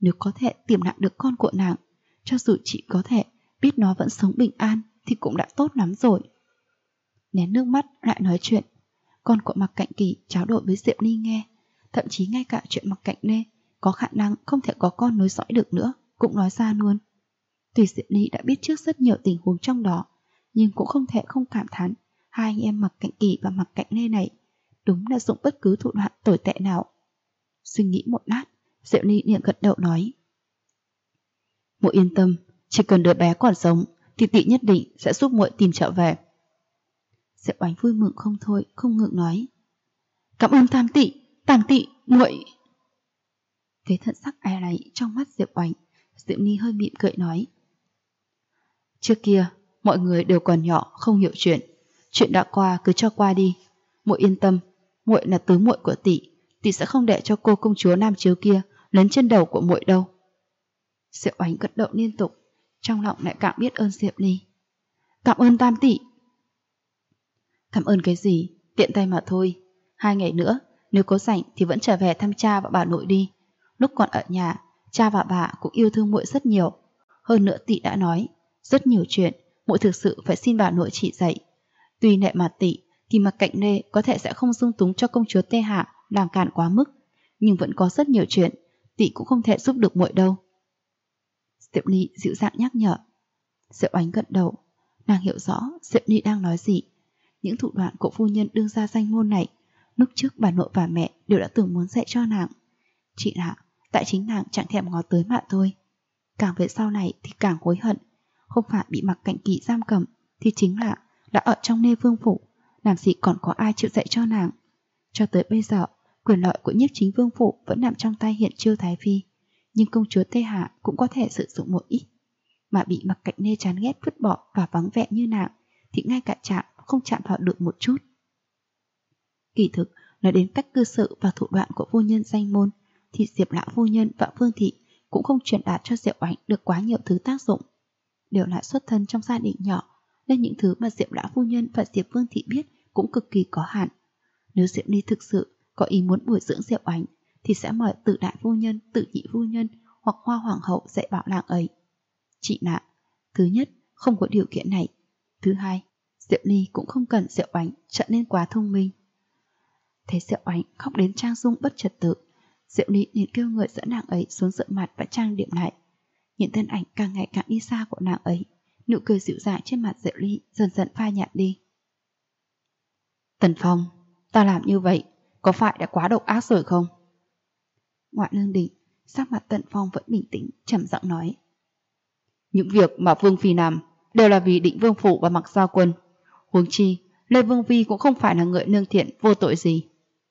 Nếu có thể tìm lại được con của nàng, cho dù chị có thể biết nó vẫn sống bình an thì cũng đã tốt lắm rồi. Nén nước mắt lại nói chuyện. Con của Mạc Cạnh Kỳ tráo đổi với Diệu Ly nghe. Thậm chí ngay cả chuyện Mạc Cạnh Nê có khả năng không thể có con nối dõi được nữa cũng nói ra luôn. Tuy Diệu Ly đã biết trước rất nhiều tình huống trong đó, nhưng cũng không thể không cảm thán hai anh em Mạc Cạnh Kỳ và Mạc Cạnh Nê này đúng là dùng bất cứ thủ đoạn tồi tệ nào. Suy nghĩ một lát, Diệu Ly liền gật đầu nói: Muội yên tâm, chỉ cần đứa bé còn sống thì tỷ nhất định sẽ giúp muội tìm trở về. Diệu Oánh vui mừng không thôi, không ngừng nói: Cảm ơn Tam tỷ, muội. Thấy thần sắc ai này trong mắt Diệu Oánh, Diệu Ly hơi mỉm cười nói: Trước kia mọi người đều còn nhỏ không hiểu chuyện đã qua cứ cho qua đi. Muội yên tâm, muội là tứ muội của tỷ sẽ không để cho cô công chúa Nam Chiếu kia lấn trên đầu của muội đâu. Diệu Oánh gật đầu liên tục, trong lòng lại càng biết ơn Diệu Ly. Cảm ơn Tam tỷ. Cảm ơn cái gì, tiện tay mà thôi. 2 ngày nữa nếu có rảnh thì vẫn trở về thăm cha và bà nội đi. Lúc còn ở nhà, cha và bà cũng yêu thương muội rất nhiều. Hơn nữa tỷ đã nói, rất nhiều chuyện muội thực sự phải xin bà nội chỉ dạy. Tuy nệ mà tỷ thì Mạc Cạnh Nê có thể sẽ không dung túng cho công chúa Tê Hạ làm cản quá mức, nhưng vẫn có rất nhiều chuyện tỷ cũng không thể giúp được muội đâu. Diệu Ly dịu dàng nhắc nhở. Diệu Oánh gật đầu, nàng hiểu rõ Diệu Ly đang nói gì. Những thủ đoạn của phu nhân đương gia danh môn này, lúc trước bà nội và mẹ đều đã từng muốn dạy cho nàng. Chỉ là tại chính nàng chẳng thèm ngó tới mà thôi. Càng về sau này thì càng hối hận. Không phải bị Mạc Cạnh Kỳ giam cầm, thì chính là đã ở trong Nê Vương phủ, làm gì còn có ai chịu dạy cho nàng. Cho tới bây giờ, quyền lợi của nhiếp chính vương phủ vẫn nằm trong tay Hiện Chiêu Thái Phi, nhưng công chúa Tê Hạ cũng có thể sử dụng một ít. Mà bị Mạc Cạnh Nê chán ghét vứt bỏ và vắng vẻ như nàng, thì ngay cả chạm không chạm vào được một chút. Kỳ thực, nói đến cách cư xử và thủ đoạn của phu nhân danh môn, thì Diệp lão phu nhân và Phương thị cũng không truyền đạt cho Diệu Oánh được quá nhiều thứ tác dụng. Đều là xuất thân trong gia đình nhỏ, nên những thứ mà Diệp lão phu nhân và Diệp Phương thị biết cũng cực kỳ có hạn. Nếu Diệp Ly thực sự có ý muốn bồi dưỡng Diệu Oánh, thì sẽ mời Tử đại phu nhân, Tử nhị phu nhân hoặc Hoa hoàng hậu dạy bảo nàng ấy. Chị nạ, thứ nhất, không có điều kiện này. Thứ hai, Diệu Ly cũng không cần Diệu Oánh trở nên quá thông minh. Thấy Diệu Oánh khóc đến trang dung bất trật tự, Diệu Ly liền kêu người dẫn nàng ấy xuống rửa mặt và trang điểm lại. Nhìn thân ảnh càng ngày càng đi xa của nàng ấy, nụ cười dịu dàng trên mặt Diệu Ly dần dần phai nhạt đi. Tần Phong, ta làm như vậy có phải đã quá độc ác rồi không? Ngoại Lương Đình, sắc mặt Tần Phong vẫn bình tĩnh, trầm giọng nói. Những việc mà Vương Phi làm đều là vì Định Vương phủ và Mặc Gia Quân. Huống chi, Lê Vương Phi cũng không phải là người nương thiện vô tội gì.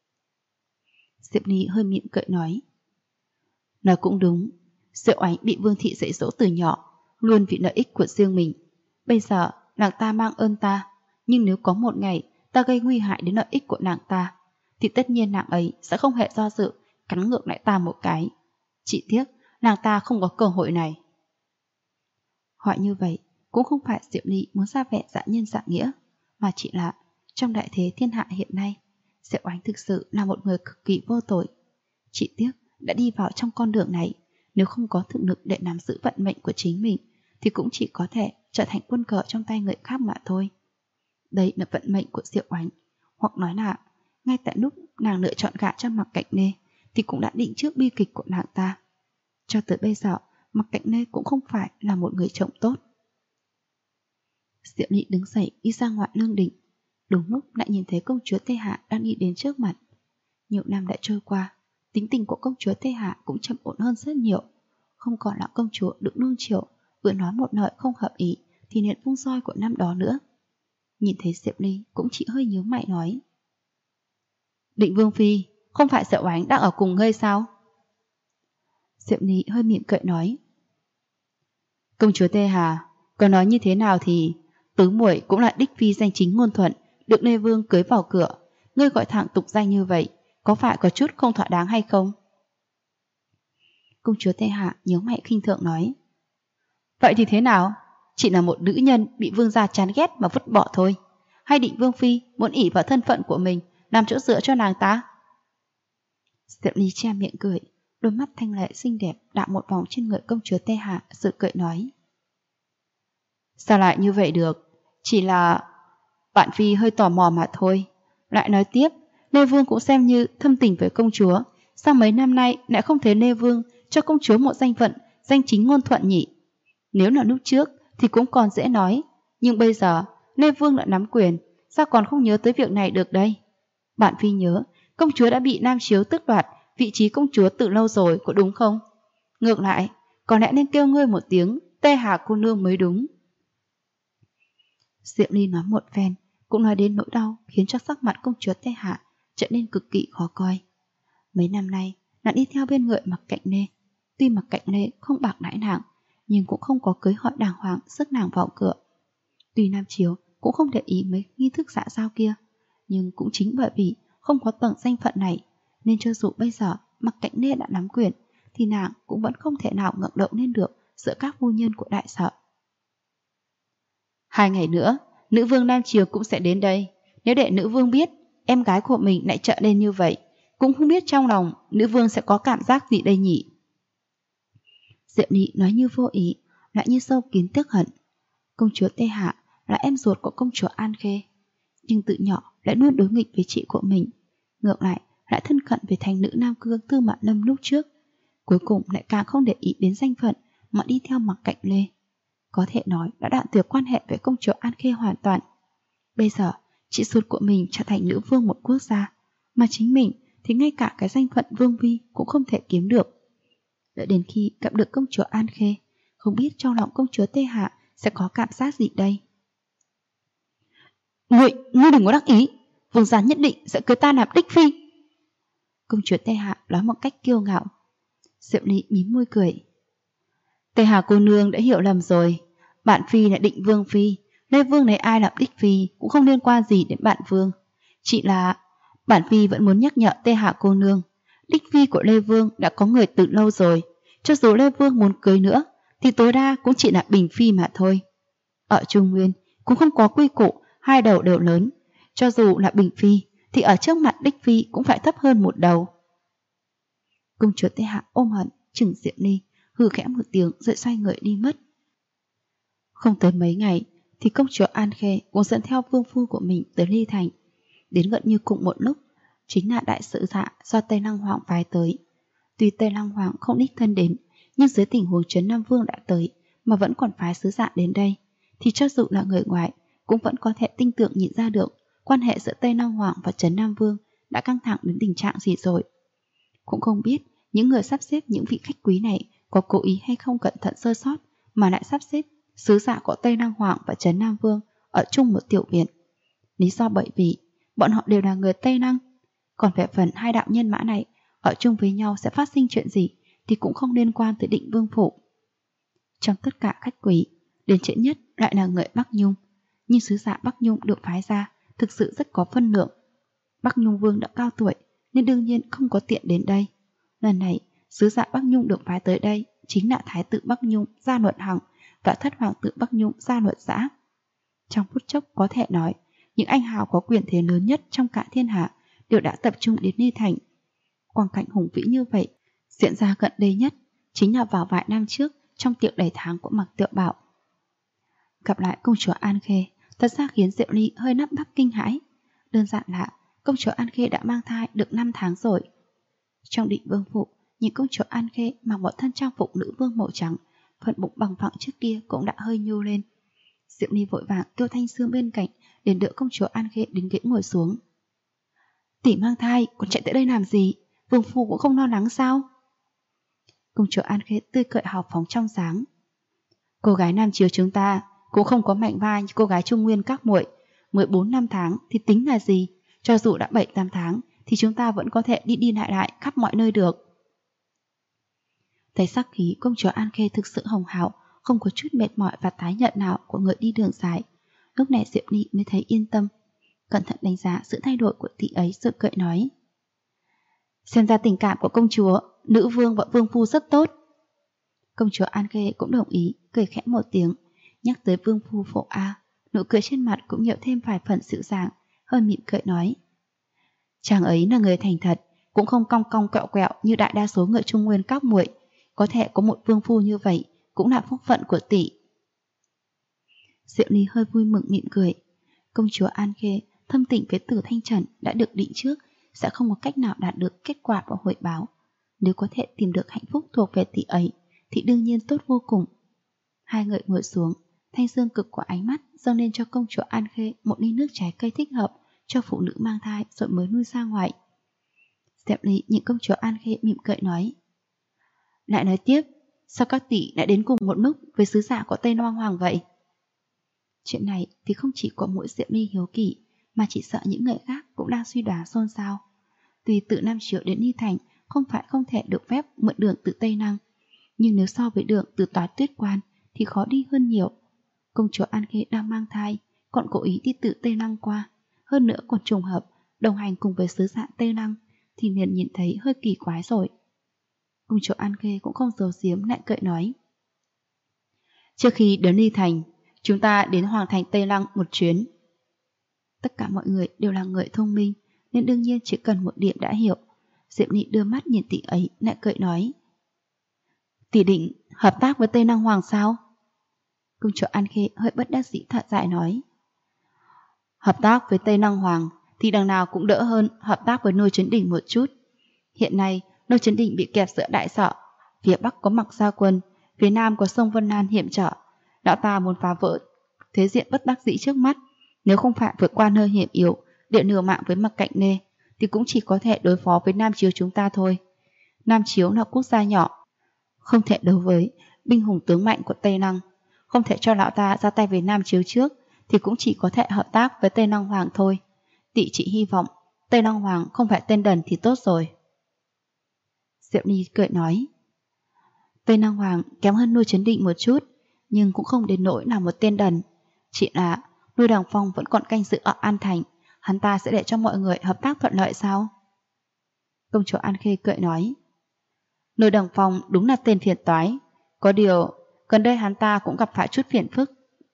Diệp Ly hơi mỉm cười nói. Nói cũng đúng, Diệu Oánh bị Vương thị dạy dỗ từ nhỏ, luôn vì lợi ích của riêng mình. Bây giờ nàng ta mang ơn ta, nhưng nếu có một ngày ta gây nguy hại đến lợi ích của nàng ta, thì tất nhiên nàng ấy sẽ không hề do dự cắn ngược lại ta một cái. Chỉ tiếc nàng ta không có cơ hội này. Hỏi như vậy cũng không phải Diệp Ly muốn ra vẻ dạ nhân dạ nghĩa, mà chỉ là trong đại thế thiên hạ hiện nay, Diệu Oánh thực sự là một người cực kỳ vô tội. Chỉ tiếc đã đi vào trong con đường này, nếu không có thực lực để nắm giữ vận mệnh của chính mình, thì cũng chỉ có thể trở thành quân cờ trong tay người khác mà thôi. Đây là vận mệnh của Diệu Oánh, hoặc nói là ngay tại lúc nàng lựa chọn gả cho Mạc Cạnh Nê thì cũng đã định trước bi kịch của nàng ta. Cho tới bây giờ, Mạc Cạnh Nê cũng không phải là một người chồng tốt. Diệu Ly đứng dậy đi ra Ngoại Lương Đình, đúng lúc lại nhìn thấy công chúa Tê Hạ đang đi đến trước mặt. Nhiều năm đã trôi qua, tính tình của công chúa Tê Hạ cũng trầm ổn hơn rất nhiều, không còn là công chúa được nuông chiều, vừa nói một lời không hợp ý thì liền vung roi của năm đó nữa. Nhìn thấy Diệp Ly cũng chỉ hơi nhíu mày nói. Định Vương Phi, không phải Diệu Oánh đang ở cùng ngươi sao? Diệp Ly hơi mỉm cười nói. Công chúa Tê Hà, có nói như thế nào thì tứ muội cũng là đích phi danh chính ngôn thuận, được Lê Vương cưới vào cửa. Ngươi gọi thẳng tục danh như vậy, có phải có chút không thỏa đáng hay không? Công chúa Tê Hạ nhớ mày khinh thường nói. Vậy thì thế nào? Chỉ là một nữ nhân bị vương gia chán ghét mà vứt bỏ thôi. Hay Định Vương Phi muốn ỷ vào thân phận của mình làm chỗ dựa cho nàng ta? Diệu Ly che miệng cười, đôi mắt thanh lệ xinh đẹp đảo một vòng trên người công chúa Tê Hạ, sự cười nói: Sao lại như vậy được? Chỉ là bạn phi hơi tò mò mà thôi. Lại nói tiếp, Lê Vương cũng xem như thâm tình với công chúa, sao mấy năm nay lại không thấy Lê Vương cho công chúa một danh phận danh chính ngôn thuận nhỉ? Nếu là lúc trước thì cũng còn dễ nói, nhưng bây giờ Lê Vương đã nắm quyền, sao còn không nhớ tới việc này được đây? Bạn phi nhớ, công chúa đã bị Nam Chiếu tước đoạt vị trí công chúa từ lâu rồi, có đúng không? Ngược lại, có lẽ nên kêu ngươi một tiếng Tê Hà cô nương mới đúng. Diệu Ly nói một phen, cũng nói đến nỗi đau khiến cho sắc mặt công chúa Tê Hạ trở nên cực kỳ khó coi. Mấy năm nay, nàng đi theo bên người Mặc Cạnh Lê. Tuy Mặc Cạnh Lê không bạc đãi nàng, nhưng cũng không có cưới hỏi đàng hoàng sức nàng vào cửa. Tuy Nam Chiếu cũng không để ý mấy nghi thức xã giao kia, nhưng cũng chính bởi vì không có tầng danh phận này, nên cho dù bây giờ Mặc Cạnh Lê đã nắm quyền, thì nàng cũng vẫn không thể nào ngẩng đầu lên được giữa các phu nhân của đại sở. 2 ngày nữa, nữ vương Nam Chiếu cũng sẽ đến đây. Nếu để nữ vương biết em gái của mình lại trợ lên như vậy, cũng không biết trong lòng nữ vương sẽ có cảm giác gì đây nhỉ? Diệu Ly nói như vô ý, lại như sâu kín tiếc hận. Công chúa Tê Hạ là em ruột của công chúa An Khê, nhưng từ nhỏ lại luôn đối nghịch với chị của mình. Ngược lại thân cận với thành nữ Nam Cương Tư Mạn Lâm lúc trước, cuối cùng lại càng không để ý đến danh phận mà đi theo Mặc Cạnh Lê. Có thể nói đã đoạn tuyệt quan hệ với công chúa An Khê hoàn toàn. Bây giờ chị ruột của mình trở thành nữ vương một quốc gia, mà chính mình thì ngay cả cái danh phận vương vi cũng không thể kiếm được. Đợi đến khi gặp được công chúa An Khê, không biết trong lòng công chúa Tê Hạ sẽ có cảm giác gì đây. Ngươi đừng có đắc ý, vương gia nhất định sẽ cưới ta làm đích phi. Công chúa Tê Hạ nói một cách kiêu ngạo. Diệu Ly mím môi cười. Tê Hà cô nương đã hiểu lầm rồi. Bạn phi là định vương phi, Lê Vương lấy ai làm đích phi cũng không liên quan gì đến bạn vương. Chỉ là bản phi vẫn muốn nhắc nhở Tê Hà cô nương, đích phi của Lê Vương đã có người từ lâu rồi. Cho dù Lê Vương muốn cưới nữa thì tối đa cũng chỉ là bình phi mà thôi. Ở Trung Nguyên cũng không có quy củ hai đầu đều lớn. Cho dù là bình phi thì ở trước mặt đích phi cũng phải thấp hơn một đầu. Công chúa Tê Hạ ôm hận chừng Diệu Ly, hừ khẽ một tiếng rồi xoay người đi mất. Không tới mấy ngày thì công chúa An Khê cũng dẫn theo vương phu của mình tới Ly Thành. Đến gần như cùng một lúc, chính là đại sự dạ do Tây Lăng Hoàng phái tới. Tuy Tây Lăng Hoàng không đích thân đến, nhưng dưới tình huống Trấn Nam Vương đã tới mà vẫn còn phái sứ dạ đến đây, thì cho dù là người ngoài cũng vẫn có thể tinh tường nhìn ra được quan hệ giữa Tây Lăng Hoàng và Trấn Nam Vương đã căng thẳng đến tình trạng gì rồi. Cũng không biết những người sắp xếp những vị khách quý này có cố ý hay không cẩn thận sơ sót mà lại sắp xếp sứ giả của Tây Lăng Hoàng và Trấn Nam Vương ở chung một tiểu viện. Lý do bởi vì bọn họ đều là người Tây Lăng, còn về phần hai đạo nhân mã này ở chung với nhau sẽ phát sinh chuyện gì thì cũng không liên quan tới Định Vương phủ. Trong tất cả khách quý, đến trễ nhất lại là người Bắc Nhung, nhưng sứ giả Bắc Nhung được phái ra thực sự rất có phân lượng. Bắc Nhung Vương đã cao tuổi nên đương nhiên không có tiện đến đây. Lần này, sứ giả Bắc Nhung được phái tới đây chính là Thái tử Bắc Nhung Gia Luận Hằng và thất hoàng tử Bắc Nhung Gia Luận Giã. Trong phút chốc có thể nói, những anh hào có quyền thế lớn nhất trong cả thiên hạ đều đã tập trung đến Ly Thành. Quang cảnh hùng vĩ như vậy diễn ra gần đây nhất chính là vào vài năm trước trong tiệc đầy tháng của Mặc Tiệu Bảo. Gặp lại công chúa An Khê thật ra khiến Diệu Ly hơi nắp bắp kinh hãi. Đơn giản là công chúa An Khê đã mang thai được 5 tháng rồi. Trong Định Vương phủ, nhìn công chúa An Khê mặc một thân trang phục nữ vương màu trắng, phần bụng bằng phẳng trước kia cũng đã hơi nhô lên. Diệu Ly vội vàng kêu Thanh Sương bên cạnh đến đỡ công chúa An Khê đến ghế ngồi xuống. Tỷ mang thai còn chạy tới đây làm gì? Vương phu cũng không lo lắng sao? Công chúa An Khê tươi cười hào phóng trong sáng. Cô gái Nam Chiếu chúng ta cũng không có mạnh vai như cô gái Trung Nguyên các muội. 14 năm tháng thì tính là gì? Cho dù đã 7-8 tháng thì chúng ta vẫn có thể đi đi lại lại khắp mọi nơi được. Thấy sắc khí công chúa An Khê thực sự hồng hào, không có chút mệt mỏi và tái nhợt nào của người đi đường dài. Lúc này Diệu Ly mới thấy yên tâm, cẩn thận đánh giá sự thay đổi của tỷ ấy rồi cười nói. Xem ra tình cảm của công chúa, nữ vương và vương phu rất tốt. Công chúa An Khê cũng đồng ý, cười khẽ một tiếng, nhắc tới vương phu phổ A, nụ cười trên mặt cũng nhiều thêm vài phần dịu dàng, hơi mỉm cười nói. Chàng ấy là người thành thật, cũng không cong cong quẹo quẹo như đại đa số người Trung Nguyên các muội. Có thể có một vương phu như vậy cũng là phúc phận của tỷ. Diệu Ly hơi vui mừng mỉm cười. Công chúa An Khê thâm tình với Từ Thanh Trần đã được định trước sẽ không có cách nào đạt được kết quả và hội báo. Nếu có thể tìm được hạnh phúc thuộc về tỷ ấy thì đương nhiên tốt vô cùng. Hai người ngồi xuống, thanh dương cực của ánh mắt dâng lên cho công chúa An Khê một ly nước trái cây thích hợp cho phụ nữ mang thai rồi mới nuôi ra ngoài. Diệu Ly nhìn công chúa An Khê mỉm cười nói. Lại nói tiếp, sao các tỷ lại đến cùng một lúc với sứ giả của Tây Loan Hoàng vậy? Chuyện này thì không chỉ có mỗi Diệu Ly hiếu kỳ, mà chỉ sợ những người khác cũng đang suy đoán xôn xao. Tuy từ Nam Chiếu đến Ly Thành không phải không thể được phép mượn đường từ Tây Năng, nhưng nếu so với đường từ Toái Tuyết Quan thì khó đi hơn nhiều. Công chúa An Khê đang mang thai, còn cố ý đi từ Tây Năng qua, hơn nữa còn trùng hợp đồng hành cùng với sứ giả Tây Năng, thì liền nhìn thấy hơi kỳ quái rồi. Công chúa An Khê cũng không giấu giếm lại cười nói. Trước khi đến Ly Thành, chúng ta đến Hoàng thành Tây Lăng một chuyến. Tất cả mọi người đều là người thông minh, nên đương nhiên chỉ cần một điểm đã hiểu. Diệp Nị đưa mắt nhìn tỷ ấy lại cười nói. Tỷ định hợp tác với Tây Lăng Hoàng sao? Công chúa An Khê hơi bất đắc dĩ thở dài nói. Hợp tác với Tây Lăng Hoàng thì đằng nào cũng đỡ hơn hợp tác với Nôi Chấn Đỉnh một chút. Hiện nay Nôi Chấn Đỉnh bị kẹp giữa đại sở, phía bắc có Mặc Gia quân, phía nam có sông Vân Lan hiểm trở. Lão ta muốn phá vỡ thế diện bất đắc dĩ trước mắt, nếu không phải vượt qua nơi hiểm yếu để liều mạng với Mặc Cạnh Nê thì cũng chỉ có thể đối phó với Nam Chiếu chúng ta thôi. Nam Chiếu là quốc gia nhỏ, không thể đấu với binh hùng tướng mạnh của Tây Lăng, không thể cho lão ta ra tay với Nam Chiếu trước thì cũng chỉ có thể hợp tác với Tây Lăng Hoàng thôi. Tỷ chỉ hy vọng Tây Lăng Hoàng không phải tên đần thì tốt rồi. Diệu Ly cười nói. Tây Lăng Hoàng kém hơn Nuôi Chấn Định một chút, nhưng cũng không đến nỗi là một tên đần. Chỉ là Nuôi Đằng Phong vẫn còn canh giữ ở An Thành, hắn ta sẽ để cho mọi người hợp tác thuận lợi sao? Công chúa An Khê cười nói. Nuôi Đằng Phong đúng là tên phiền toái, có điều gần đây hắn ta cũng gặp phải chút phiền phức.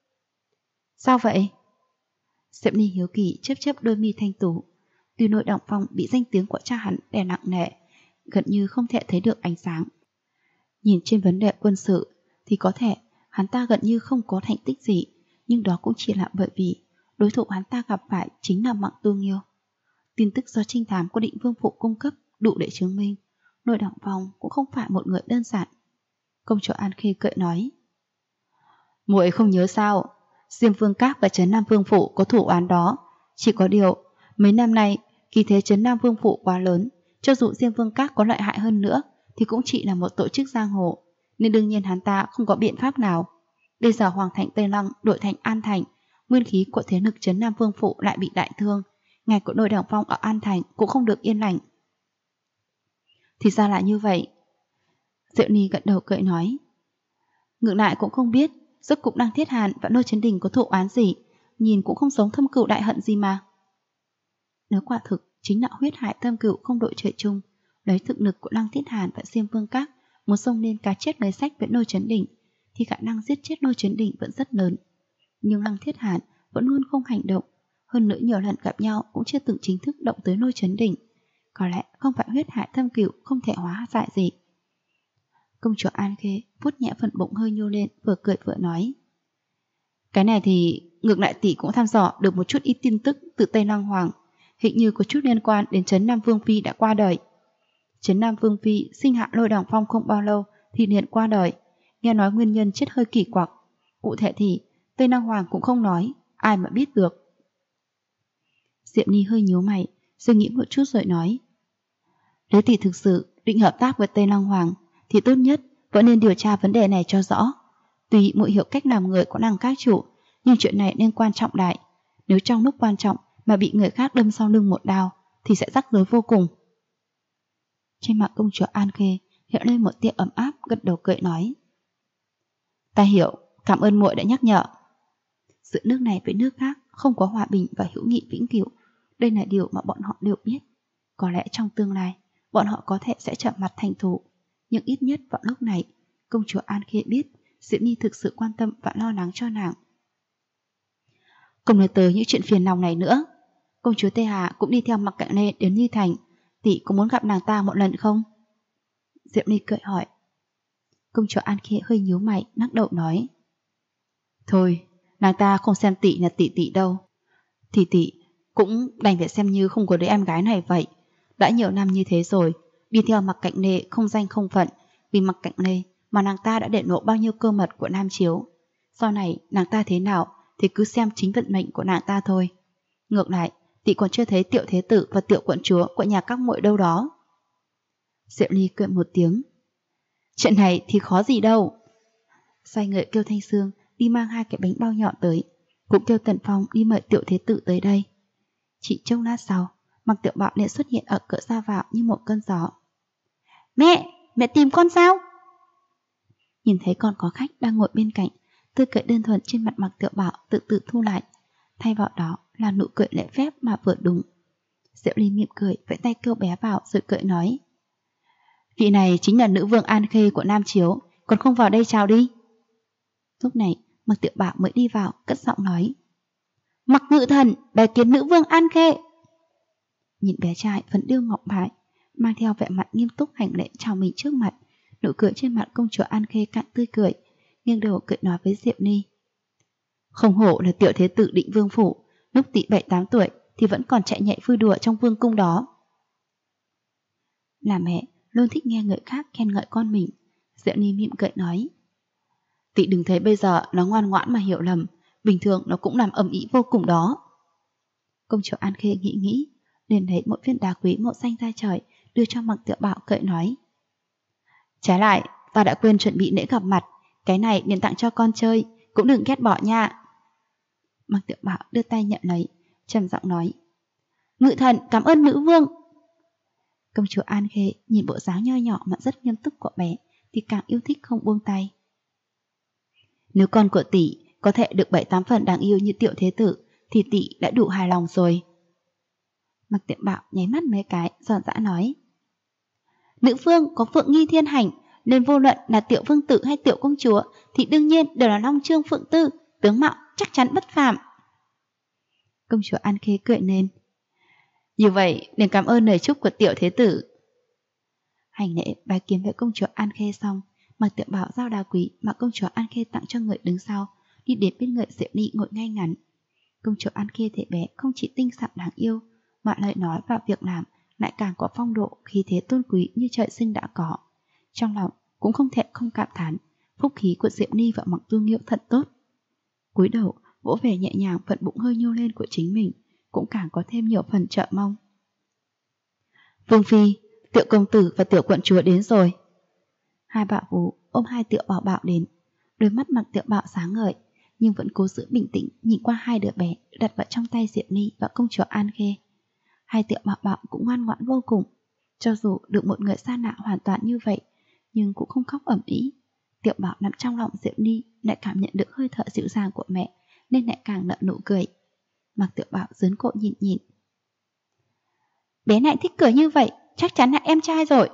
Sao vậy? Diệp Ly hiếu kỳ chớp chớp đôi mi thanh tú. Tuy Nuôi Đằng Phong bị danh tiếng của cha hắn đè nặng nề, gần như không thể thấy được ánh sáng. Nhìn trên vấn đề quân sự thì có thể hắn ta gần như không có thành tích gì, nhưng đó cũng chỉ là bởi vì đối thủ hắn ta gặp phải chính là Mạc Tu Nghiêu. Tin tức do trinh thám của Định Vương Phủ cung cấp đủ để chứng minh Nuôi Đằng Phong cũng không phải một người đơn giản. Công chúa An Khê cười nói. Muội không nhớ sao, Diêm Vương Các và Trấn Nam Vương Phủ có thủ oán đó. Chỉ có điều mấy năm nay khí thế Trấn Nam Vương Phủ quá lớn, cho dù Diêm Vương Các có lợi hại hơn nữa thì cũng chỉ là một tổ chức giang hồ, nên đương nhiên hắn ta không có biện pháp nào. Bây giờ Hoàng thành Tây Lăng đổi thành An Thành, nguyên khí của thế lực Trấn Nam Vương Phủ lại bị đại thương, ngài của Nuôi Đằng Phong ở An Thành cũng không được yên lành. Thì ra là như vậy. Diệu Ni gật đầu cười nói. Ngược lại cũng không biết rốt cục Đăng Thiết Hàn và Nôi Chấn Đình có thù oán gì, nhìn cũng không giống thâm cừu đại hận gì mà. Nếu quả thực chính là huyết hại thâm cừu không đội trời chung, lấy thực lực của Đăng Thiết Hàn và Diêm Vương Các muốn xông lên cá chết lấy sách với Nôi Chấn Đình thì khả năng giết chết Nôi Chấn Đình vẫn rất lớn. Nhưng Đăng Thiết Hàn vẫn luôn không hành động, hơn nữa nhiều lần gặp nhau cũng chưa từng chính thức động tới Nôi Chấn Đình. Có lẽ không phải huyết hại thâm cừu không thể hóa giải gì. Công chúa An Khê vuốt nhẹ phần bụng hơi nhô lên, vừa cười vừa nói. Cái này thì ngược lại tỷ cũng thăm dò được một chút ít tin tức từ Tây Lăng Hoàng, hình như có chút liên quan đến Trấn Nam Vương Phi đã qua đời. Trấn Nam Vương Phi sinh hạ Nuôi Đằng Phong không bao lâu thì liền qua đời, nghe nói nguyên nhân chết hơi kỳ quặc. Cụ thể thì Tây Lăng Hoàng cũng không nói, ai mà biết được. Diệp Ni hơi nhíu mày, suy nghĩ một chút rồi nói. Nếu tỷ thực sự định hợp tác với Tây Lăng Hoàng thì tốt nhất vẫn nên điều tra vấn đề này cho rõ. Tuy muội hiểu cách làm người của Đằng các chủ, nhưng chuyện này nên quan trọng đại. Nếu trong lúc quan trọng mà bị người khác đâm sau lưng một đao thì sẽ rắc rối vô cùng. Trên mặt công chúa An Khê hiện lên một tia ấm áp, gật đầu cười nói. Ta hiểu, cảm ơn muội đã nhắc nhở. Giữa nước này với nước khác không có hòa bình và hữu nghị vĩnh cửu, đây là điều mà bọn họ đều biết. Có lẽ trong tương lai bọn họ có thể sẽ chậm mặt thành thù, nhưng ít nhất vào lúc này công chúa An Khê biết Diễm Nhi thực sự quan tâm và lo lắng cho nàng. Không nói tới những chuyện phiền lòng này nữa, công chúa Tê Hà cũng đi theo Mặc Cạnh Nê đến Ly Thành, tỷ có muốn gặp nàng ta một lần không? Diệu Ni cười hỏi. Công chúa An Khê hơi nhíu mày, lắc đầu nói. Thôi, nàng ta không xem tỷ là tỷ đâu. Thì tỷ cũng đành phải xem như không có đứa em gái này vậy. Đã nhiều năm như thế rồi, đi theo Mặc Cạnh Lê không danh không phận, vì Mặc Cạnh Lê mà nàng ta đã để lộ bao nhiêu cơ mật của Nam Chiếu. Sau này nàng ta thế nào thì cứ xem chính vận mệnh của nàng ta thôi. Ngược lại, tỷ còn chưa thấy Tiểu Thế Tử và Tiểu Quận Chúa của nhà các muội đâu đó. Diệu Ly cười một tiếng. Chuyện này thì khó gì đâu. Xoay người kêu Thanh Sương đi mang 2 cái bánh bao nhỏ tới, cũng kêu Tần Phong đi mời Tiểu Thế Tử tới đây. Chỉ trong lát sau, Mặc Tiểu Bảo liền xuất hiện ở cửa ra vào như một cơn gió. Mẹ tìm con sao? Nhìn thấy con có khách đang ngồi bên cạnh, tươi cười đơn thuần trên mặt Mặc Tiểu Bảo tự tự thu lại, thay vào đó là nụ cười lễ phép mà vừa đúng. Diệu Ly mỉm cười, vẫy tay kêu bé vào rồi cười nói. Vị này chính là nữ vương An Khê của Nam Chiếu, còn không vào đây chào đi. Lúc này, Mặc Tiểu Bảo mới đi vào, cất giọng nói. Mặc Ngự Thần, bái kiến nữ vương An Khê. Nhìn bé trai vẫn điêu ngọc bại, mang theo vẻ mặt nghiêm túc hành lễ chào mình trước mặt, nụ cười trên mặt công chúa An Khê cạn tươi cười, nghiêng đầu cười nói với Diệu Ni. Không hổ là Tiểu Thế Tử Định Vương phủ, lúc tỷ 7-8 tuổi thì vẫn còn chạy nhảy vui đùa trong vương cung đó. Là mẹ luôn thích nghe người khác khen ngợi con mình. Diệu Ni mỉm cười nói. Tỷ đừng thấy bây giờ nó ngoan ngoãn mà hiểu lầm, bình thường nó cũng làm ầm ĩ vô cùng đó. Công chúa An Khê nghĩ, liền lấy một viên đá quý màu xanh da trời đưa cho Mặc Tiểu Bảo cười nói. Trái lại, ta đã quên chuẩn bị lễ gặp mặt, cái này nên tặng cho con chơi, cũng đừng ghét bỏ nha. Mặc Tiểu Bảo đưa tay nhận lấy, trầm giọng nói. Ngự Thần cảm ơn nữ vương. Công chúa An Khê nhìn bộ dáng nho nhỏ mà rất nghiêm túc của bé thì càng yêu thích không buông tay. Nếu con của tỷ có thể được 7-8 phần đáng yêu như Tiểu Thế Tử thì tỷ đã đủ hài lòng rồi. Mặc Tiểu Bảo nháy mắt mấy cái, giòn giã nói. Nữ vương có phượng nghi thiên hành, nên vô luận là Tiểu Vương Tử hay Tiểu Công Chúa thì đương nhiên đều là long trương phượng tư, tướng mạo chắc chắn bất phàm. Công chúa An Khê cười lên. Như vậy nên cảm ơn lời chúc của Tiểu Thế Tử. Hành lễ bái kiến với công chúa An Khê xong, Mặc Tiểu Bảo giao đá quý mà công chúa An Khê tặng cho người đứng sau, đi đến bên người Diệu Ni ngồi ngay ngắn. Công chúa An Khê thấy bé không chỉ tinh xảo đáng yêu, mà lời nói và việc làm lại càng có phong độ khí thế tôn quý như trời sinh đã có. Trong lòng cũng không thể không cảm thán, phúc khí của Diệu Ni và Mặc Tu Nghiêu thật tốt. Cúi đầu vỗ về nhẹ nhàng phần bụng hơi nhô lên của chính mình, cũng càng có thêm nhiều phần trợ mong. Vương phi, Tiểu Công Tử và Tiểu Quận Chúa đến rồi. Hai bà vú ôm hai Tiểu Bảo Bảo đến, đôi mắt Mặc Tiểu Bảo sáng ngời, nhưng vẫn cố giữ bình tĩnh nhìn qua hai đứa bé đặt vào trong tay Diệu Ni và công chúa An Khê. Hai Tiểu Bảo Bảo cũng ngoan ngoãn vô cùng, cho dù được một người xa lạ hoàn toàn như vậy, nhưng cũng không khóc ầm ĩ. Tiểu Bảo nằm trong lòng Diệu Ni lại cảm nhận được hơi thở dịu dàng của mẹ, nên lại càng nở nụ cười. Mặc Tiểu Bảo dướn cổ nhìn. Bé này thích cười như vậy, chắc chắn là em trai rồi.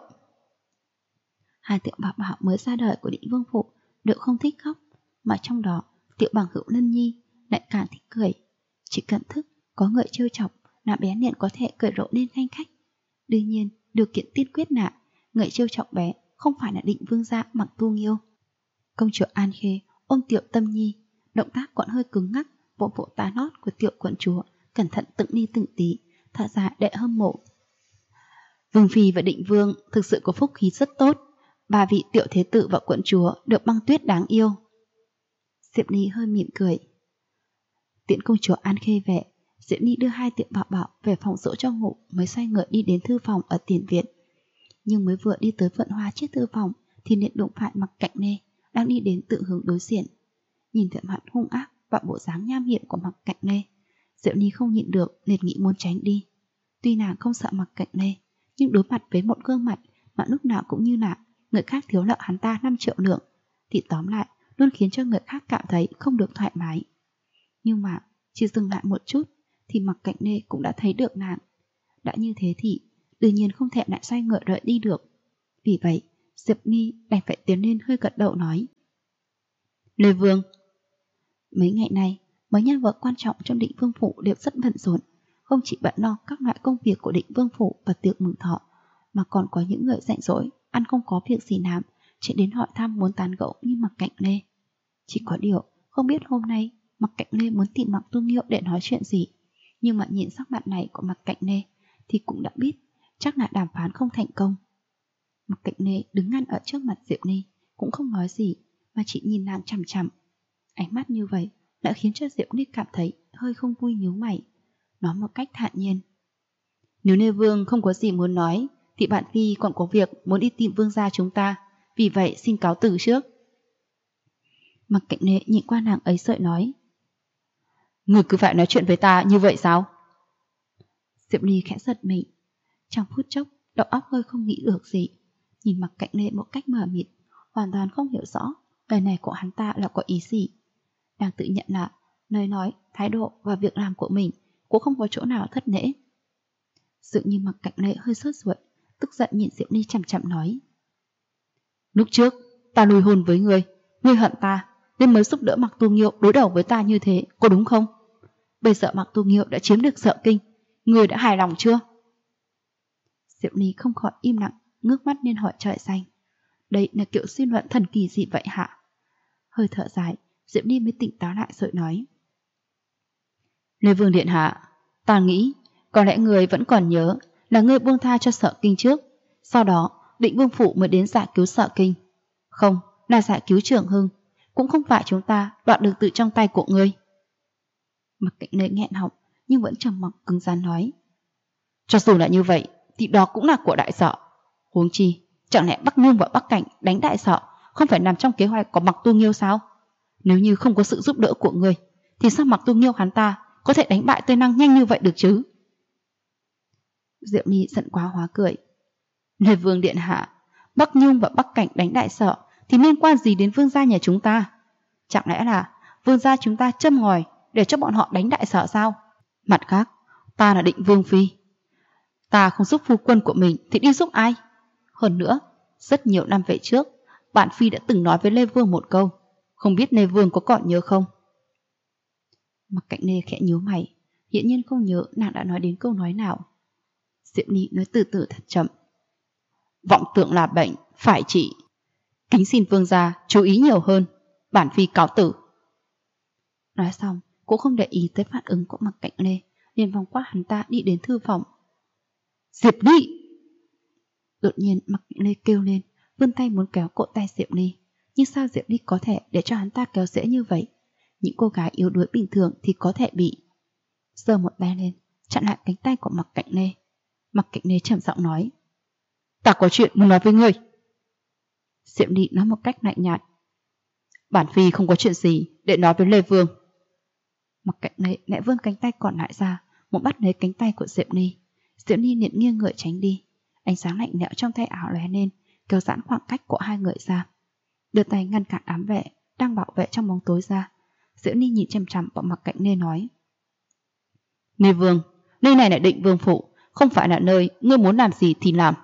Hai Tiểu Bảo Bảo mới ra đời của Định Vương phủ đều không thích khóc, mà trong đó Tiểu Bằng Hữu Lân Nhi lại càng thích cười. Chỉ cần thức có người trêu chọc là bé liền có thể cười rộ lên khanh khách. Đương nhiên, điều kiện tiên quyết là người trêu chọc bé không phải là Định Vương gia Mặc Tu Nghiêu. Công chúa An Khê ôm Tiểu Tâm Nhi, động tác còn hơi cứng ngắc, vỗ vỗ tá lót của Tiểu Quận Chúa, cẩn thận từng ly từng tí, thở ra đệ hâm mộ. Vương phi và Định Vương thực sự có phúc khí rất tốt, ba vị Tiểu Thế Tử và Quận Chúa được băng tuyết đáng yêu. Diệp Ni hơi mỉm cười. Tiễn công chúa An Khê về, Diệp Ni đưa hai Tiểu Bảo Bảo về phòng dỗ cho ngủ, mới xoay người đi đến thư phòng ở tiền viện. Nhưng mới vừa đi tới vận hoa trước thư phòng thì liền đụng phải Mặc Cạnh Lê đang đi đến tự hướng đối diện. Nhìn vẻ mặt hung ác và bộ dáng nham hiểm của Mặc Cạnh Lê, Diệu Ni không nhịn được liền nghĩ muốn tránh đi. Tuy nàng không sợ Mặc Cạnh Lê, nhưng đối mặt với một gương mặt mà lúc nào cũng như là người khác thiếu nợ hắn ta 5 triệu lượng thì tóm lại luôn khiến cho người khác cảm thấy không được thoải mái. Nhưng mà chỉ dừng lại một chút thì Mặc Cạnh Lê cũng đã thấy được nàng. Đã như thế thì đương nhiên không thể lại xoay người rời đi được. Vì vậy Diệp Ni đành phải tiến lên hơi gật đầu nói. Lê Vương. Mấy ngày nay mấy nhân vật quan trọng trong Định Vương phủ đều rất bận rộn. không chỉ bận lo các loại công việc của Định Vương phủ và tiệc mừng thọ, mà còn có những người rảnh rỗi, ăn không có việc gì làm, chạy đến hỏi thăm muốn tán gẫu như Mạc Cạnh Lê. Chỉ có điều, không biết hôm nay Mạc Cạnh Lê muốn tìm Mạc Tu Nghiêu để nói chuyện gì, nhưng mà nhìn sắc mặt này của Mạc Cạnh Lê thì cũng đã biết chắc là đàm phán không thành công. Mạc Cạnh Lê đứng ngăn ở trước mặt Diệu Ni, cũng không nói gì, mà chỉ nhìn nàng chằm chằm. Ánh mắt như vậy đã khiến cho Diệu Ni cảm thấy hơi không vui, nhíu mày, nói một cách thản nhiên: Nếu Lê Vương không có gì muốn nói, thì bạn Phi còn có việc muốn đi tìm vương gia chúng ta, vì vậy xin cáo từ trước. Mạc Cạnh Lê nhìn qua nàng ấy sợi nói: Người cứ phải nói chuyện với ta như vậy sao? Diệu Ni khẽ giật mình, trong phút chốc đầu óc hơi không nghĩ được gì, nhìn Mạc Cạnh Lê một cách mờ mịt, hoàn toàn không hiểu rõ lời này của hắn ta là có ý gì. Đang tự nhận là lời nói, thái độ và việc làm của mình cũng không có chỗ nào thất lễ. Dường như Mạc Cạnh Lê hơi sốt ruột, tức giận nhìn Diệu Ni chằm chằm nói: Lúc trước ta ly hôn với ngươi hận ta nên mới giúp đỡ Mạc Tu Nghiêu đối đầu với ta như thế, có đúng không? Bây giờ Mạc Tu Nghiêu đã chiếm được Sợ Kinh, ngươi đã hài lòng chưa? Diệu Ni không khỏi im lặng, ngước mắt lên hỏi trời xanh: Đây là kiểu suy luận thần kỳ gì vậy hả? Hơi thở dài, Diệu Ni mới tỉnh táo lại rồi nói: Lê Vương điện hạ, ta nghĩ có lẽ người vẫn còn nhớ là ngươi buông tha cho Sợ Kinh trước, sau đó Định Vương phủ mới đến giải cứu Sợ Kinh. Không, là giải cứu Trường Hưng, cũng không phải chúng ta đoạt được từ trong tay của ngươi. Mạc Cạnh Lê nghẹn họng nhưng vẫn trầm mặc cứng rắn nói: Cho dù là như vậy thì đó cũng là của Đại Sở. Huống chi, chẳng lẽ Bắc Nhung và Bắc Cảnh đánh Đại Sở không phải nằm trong kế hoạch của Mạc Tu Nghiêu sao? Nếu như không có sự giúp đỡ của ngươi thì sao Mạc Tu Nghiêu hắn ta có thể đánh bại Tây Năng nhanh như vậy được chứ? Diệu Ni giận quá hóa cười: Lê Vương điện hạ, Bắc Nhung và Bắc Cảnh đánh Đại Sở thì liên quan gì đến vương gia nhà chúng ta? Chẳng lẽ là vương gia chúng ta châm ngòi để cho bọn họ đánh Đại Sở sao? Mặt khác, ta là Định Vương phi, ta không giúp phu quân của mình thì đi giúp ai? Hơn nữa, rất nhiều năm về trước, bản phi đã từng nói với Lê Vương một câu, không biết Lê Vương có còn nhớ không? Mạc Cạnh Lê khẽ nhíu mày, hiển nhiên không nhớ nàng đã nói đến câu nói nào. Diệu Ni nói từ từ thật chậm: Vọng tưởng là bệnh, phải trị. Kính xin vương gia chú ý nhiều hơn, bản phi cáo tử. Nói xong, cũng không để ý tới phản ứng của Mạc Cạnh Lê, liền vòng qua hắn ta đi đến thư phòng. Diệp Ly! Đột nhiên Mạc Cạnh Lê kêu lên, vươn tay muốn kéo cổ tay Diệp Ly, nhưng sao Diệp Ly có thể để cho hắn ta kéo dễ như vậy? Những cô gái yếu đuối bình thường thì có thể bị. Giơ một tay lên, chặn lại cánh tay của Mạc Cạnh Lê. Mạc Cạnh Lê trầm giọng nói: Ta có chuyện muốn nói với ngươi. Diệp Ly nói một cách lạnh nhạt: Bản phi không có chuyện gì để nói với Lê Vương. Mạc Cạnh Lê lại vươn cánh tay còn lại ra, muốn bắt lấy cánh tay của Diệp Ly. Diệp Ly liền nghiêng người tránh đi. Ánh sáng lạnh lẽo trong tay áo lóe lên, kéo giãn khoảng cách của hai người ra, đưa tay ngăn cản đám vệ đang bảo vệ trong bóng tối ra. Diệp Ly nhìn chằm chằm vào Mạc Cạnh Lê nói: Lê Vương, nơi này là Định Vương phủ, không phải là nơi ngươi muốn làm gì thì làm.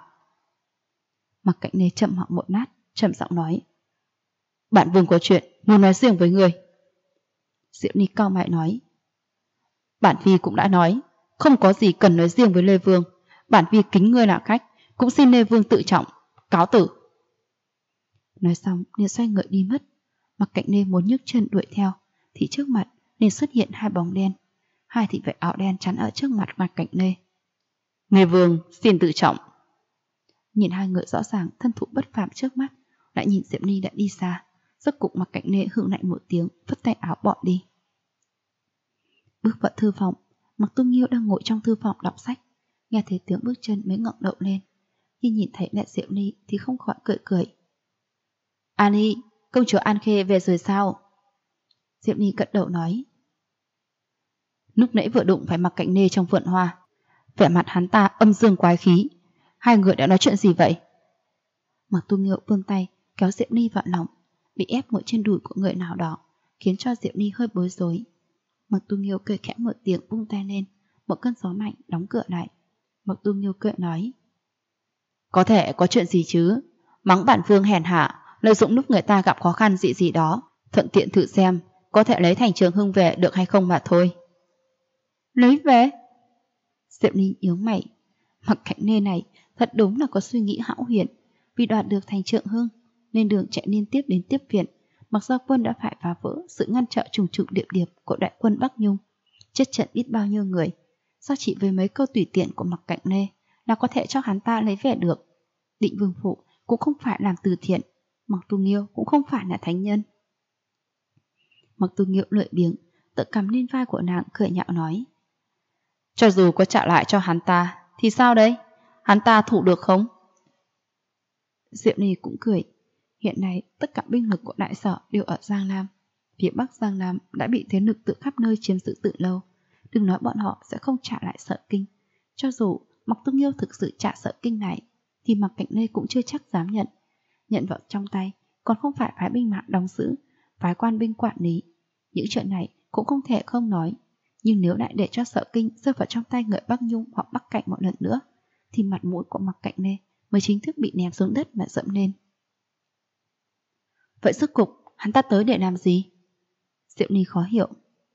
Mạc Cạnh Lê chậm họng một lát, trầm giọng nói: Bản vương có chuyện muốn nói riêng với ngươi. Diệu Ni cau mày nói: Bản phi cũng đã nói, không có gì cần nói riêng với Lê Vương. Bản phi kính ngươi là khách, cũng xin Lê Vương tự trọng, cáo tử. Nói xong liền xoay người đi mất. Mạc Cạnh Lê muốn nhấc chân đuổi theo, thì trước mặt liền xuất hiện hai bóng đen. Hai thị vệ áo đen chắn ở trước mặt Mạc Cạnh Lê. Lê Vương xin tự trọng. Nhìn hai người rõ ràng thân thủ bất phàm trước mắt, lại nhìn Diệp Ly đã đi xa, rốt cục Mạc Cạnh Lê hừ lạnh một tiếng, vứt tay áo bỏ đi. Bước vào thư phòng, Mạc Tu Nghiêu đang ngồi trong thư phòng đọc sách, nghe thấy tiếng bước chân mới ngẩng đầu lên. Khi nhìn thấy lại Diệu Ly thì không khỏi cười cười. Ani, công chúa An Khê về rồi sao? Diệu Ly gật đầu nói: Lúc nãy vừa đụng phải Mạc Cạnh Lê trong vườn hoa, vẻ mặt hắn ta âm dương quái khí. Hai người đã nói chuyện gì vậy? Mạc Tu Nghiêu vươn tay kéo Diệu Ly vào lòng, bị ép ngồi trên đùi của người nào đó, khiến cho Diệu Ly hơi bối rối. Mạc Tu Nghiêu cười khẽ một tiếng, vung tay lên, một cơn gió mạnh đóng cửa lại. Mạc Tu Nghiêu cười nói: Có thể có chuyện gì chứ? Mắng bản vương hèn hạ, lợi dụng lúc người ta gặp khó khăn gì đó, thuận tiện thử xem có thể lấy thành Trường Hưng về được hay không mà thôi. Lấy về? Diệp Ly nhướng mày. Mặc Cảnh Nê này thật đúng là có suy nghĩ hão huyền. Vì đoạt được thành Trượng Hưng, lên đường chạy liên tiếp đến tiếp viện, Mặc Gia Quân đã phải phá vỡ sự ngăn trở trùng trùng điệp điệp của đại quân Bắc Nhung, chết trận biết bao nhiêu người. Sao chỉ với mấy câu tùy tiện của Mặc Cảnh Nê là có thể cho hắn ta lấy vẻ được? Định Vương Phụ cũng không phải làm từ thiện, Mặc Tu Nghiêu cũng không phải là thánh nhân. Mặc Tu Nghiêu lười biếng, tự cầm lên vai của nàng cười nhạo nói: Cho dù có trả lại cho hắn ta thì sao đấy? Hắn ta thủ được không? Diệp Ly cũng cười. Hiện nay tất cả binh lực của đại sở đều ở Giang Nam. Phía Bắc Giang Nam đã bị thế lực từ khắp nơi chiếm giữ từ lâu. Đừng nói bọn họ sẽ không trả lại Sở Kinh. Cho dù Mặc Tu Nghiêu thực sự trả Sở Kinh này thì Mặc Cảnh Nê cũng chưa chắc dám nhận. Nhận vào trong tay còn không phải phái binh mã đóng giữ, phái quan binh quản lý. Những chuyện này cũng không thể không nói. Nhưng nếu lại để cho Sở Kinh rơi vào trong tay người Bắc Nhung hoặc Bắc Cảnh một lần nữa thì mặt mũi của Mặc Cảnh Nê mới chính thức bị ném xuống đất mà dẫm lên. Vậy rốt cục hắn ta tới để làm gì? Diệu Ly khó hiểu.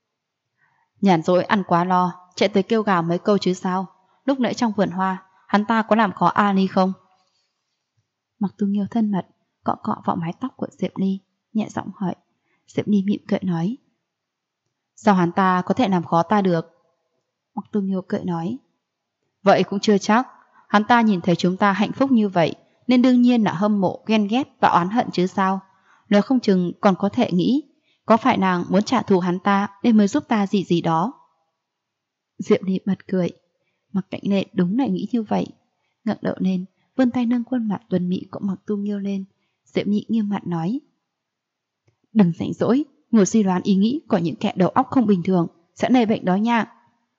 Nhàn rỗi ăn quá lo, chạy tới kêu gào mấy câu chứ sao? Lúc nãy trong vườn hoa, hắn ta có làm khó A Ly không? Mặc Tu Nghiêu thân mật cọ cọ vào mái tóc của Diệp Ly, nhẹ giọng hỏi. Diệp Ly mỉm cười nói: Sao hắn ta có thể làm khó ta được? Mặc Tu Nghiêu cười nói: Vậy cũng chưa chắc. Hắn ta nhìn thấy chúng ta hạnh phúc như vậy nên đương nhiên là hâm mộ, ghen ghét và oán hận chứ sao. Nếu không chừng còn có thể nghĩ có phải nàng muốn trả thù hắn ta nên mới giúp ta gì gì đó. Diệp Ly bật cười. Mặc Cảnh Nê đúng là nghĩ như vậy. Ngẩng đầu lên, vươn tay nâng khuôn mặt tuấn mỹ của Mặc Tu Nghiêu lên. Diệp Ly nghiêm mặt nói: Đừng rảnh rỗi ngồi suy đoán ý nghĩ của những kẻ đầu óc không bình thường, sẽ lây bệnh đó nha.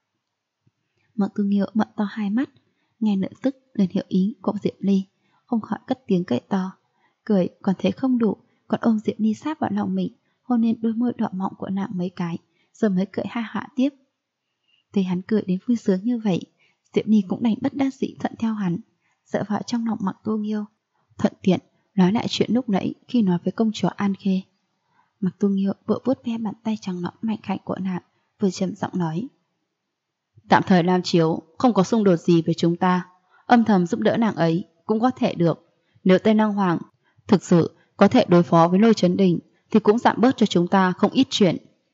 Mặc Tu Nghiêu mở to hai mắt, nghe lập tức liền hiểu ý của Diệp Ly, không khỏi cất tiếng cười to. Cười còn thấy không đủ, còn ôm Diệp Ly sát vào lòng mình, hôn lên đôi môi đỏ mọng của nàng mấy cái, rồi mới cười ha hả tiếp. Thấy hắn cười đến vui sướng như vậy, Diệp Ly cũng đành bất đắc dĩ thuận theo hắn, dựa vào trong lòng Mặc Tu Nghiêu, thuận tiện nói lại chuyện lúc nãy khi nói với công chúa An Khê. Mặc Tu Nghiêu vừa vuốt ve bàn tay trắng nõn mạnh khảnh của nàng, vừa trầm giọng nói: Tạm thời làm chiếu, không có xung đột gì với chúng ta, âm thầm giúp đỡ nàng ấy cũng có thể được. Nếu Tây Năng Hoàng thực sự có thể đối phó với Lôi Chấn Đình thì cũng giảm bớt cho chúng ta không ít chuyện.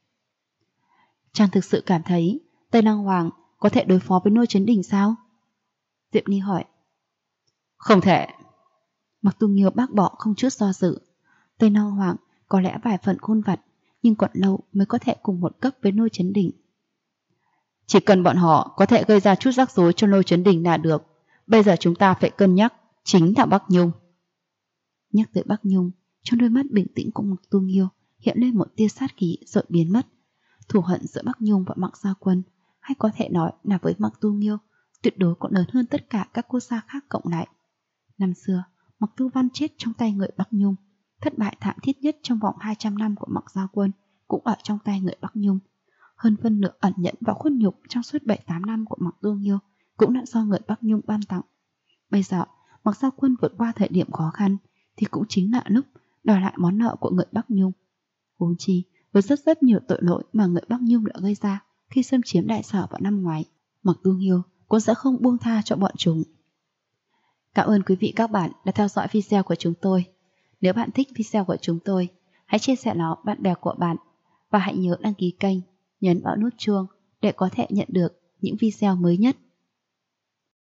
Chàng thực sự cảm thấy Tây Năng Hoàng có thể đối phó với Lôi Chấn Đình sao? Diệp Ly hỏi. Không thể. Mặc Tu Nghiêu bác bỏ không chút do dự. Tây Năng Hoàng có lẽ vài phần khôn vặt, nhưng còn lâu mới có thể cùng một cấp với Lôi Chấn Đình. Chỉ cần bọn họ có thể gây ra chút rắc rối cho Lôi Chấn Đình là được. Bây giờ chúng ta phải cân nhắc chính là Bắc Nhung. Nhắc tới Bắc Nhung, trong đôi mắt bình tĩnh của Mặc Tu Nghiêu hiện lên một tia sát khí rồi biến mất. Thù hận giữa Bắc Nhung và Mặc Gia Quân, hay có thể nói là với Mặc Tu Nghiêu, tuyệt đối còn lớn hơn tất cả các quốc gia khác cộng lại. Năm xưa, Mặc Tu Văn chết trong tay người Bắc Nhung, thất bại thảm thiết nhất trong vòng 200 năm của Mặc Gia Quân cũng ở trong tay người Bắc Nhung. Hơn phân nửa ẩn nhẫn và khuất nhục trong suốt 7-8 năm của Mặc Tu Nghiêu cũng đã do người Bắc Nhung ban tặng. Bây giờ, Mặc Gia Quân vượt qua thời điểm khó khăn thì cũng chính là lúc đòi lại món nợ của người Bắc Nhung. Huống chi, với rất nhiều tội lỗi mà người Bắc Nhung đã gây ra khi xâm chiếm đại sở vào năm ngoái, Mặc Tu Nghiêu cũng sẽ không buông tha cho bọn chúng. Cảm ơn quý vị các bạn đã theo dõi video của chúng tôi. Nếu bạn thích video của chúng tôi, hãy chia sẻ nó bạn bè của bạn và hãy nhớ đăng ký kênh, nhấn vào nút chuông để có thể nhận được những video mới nhất.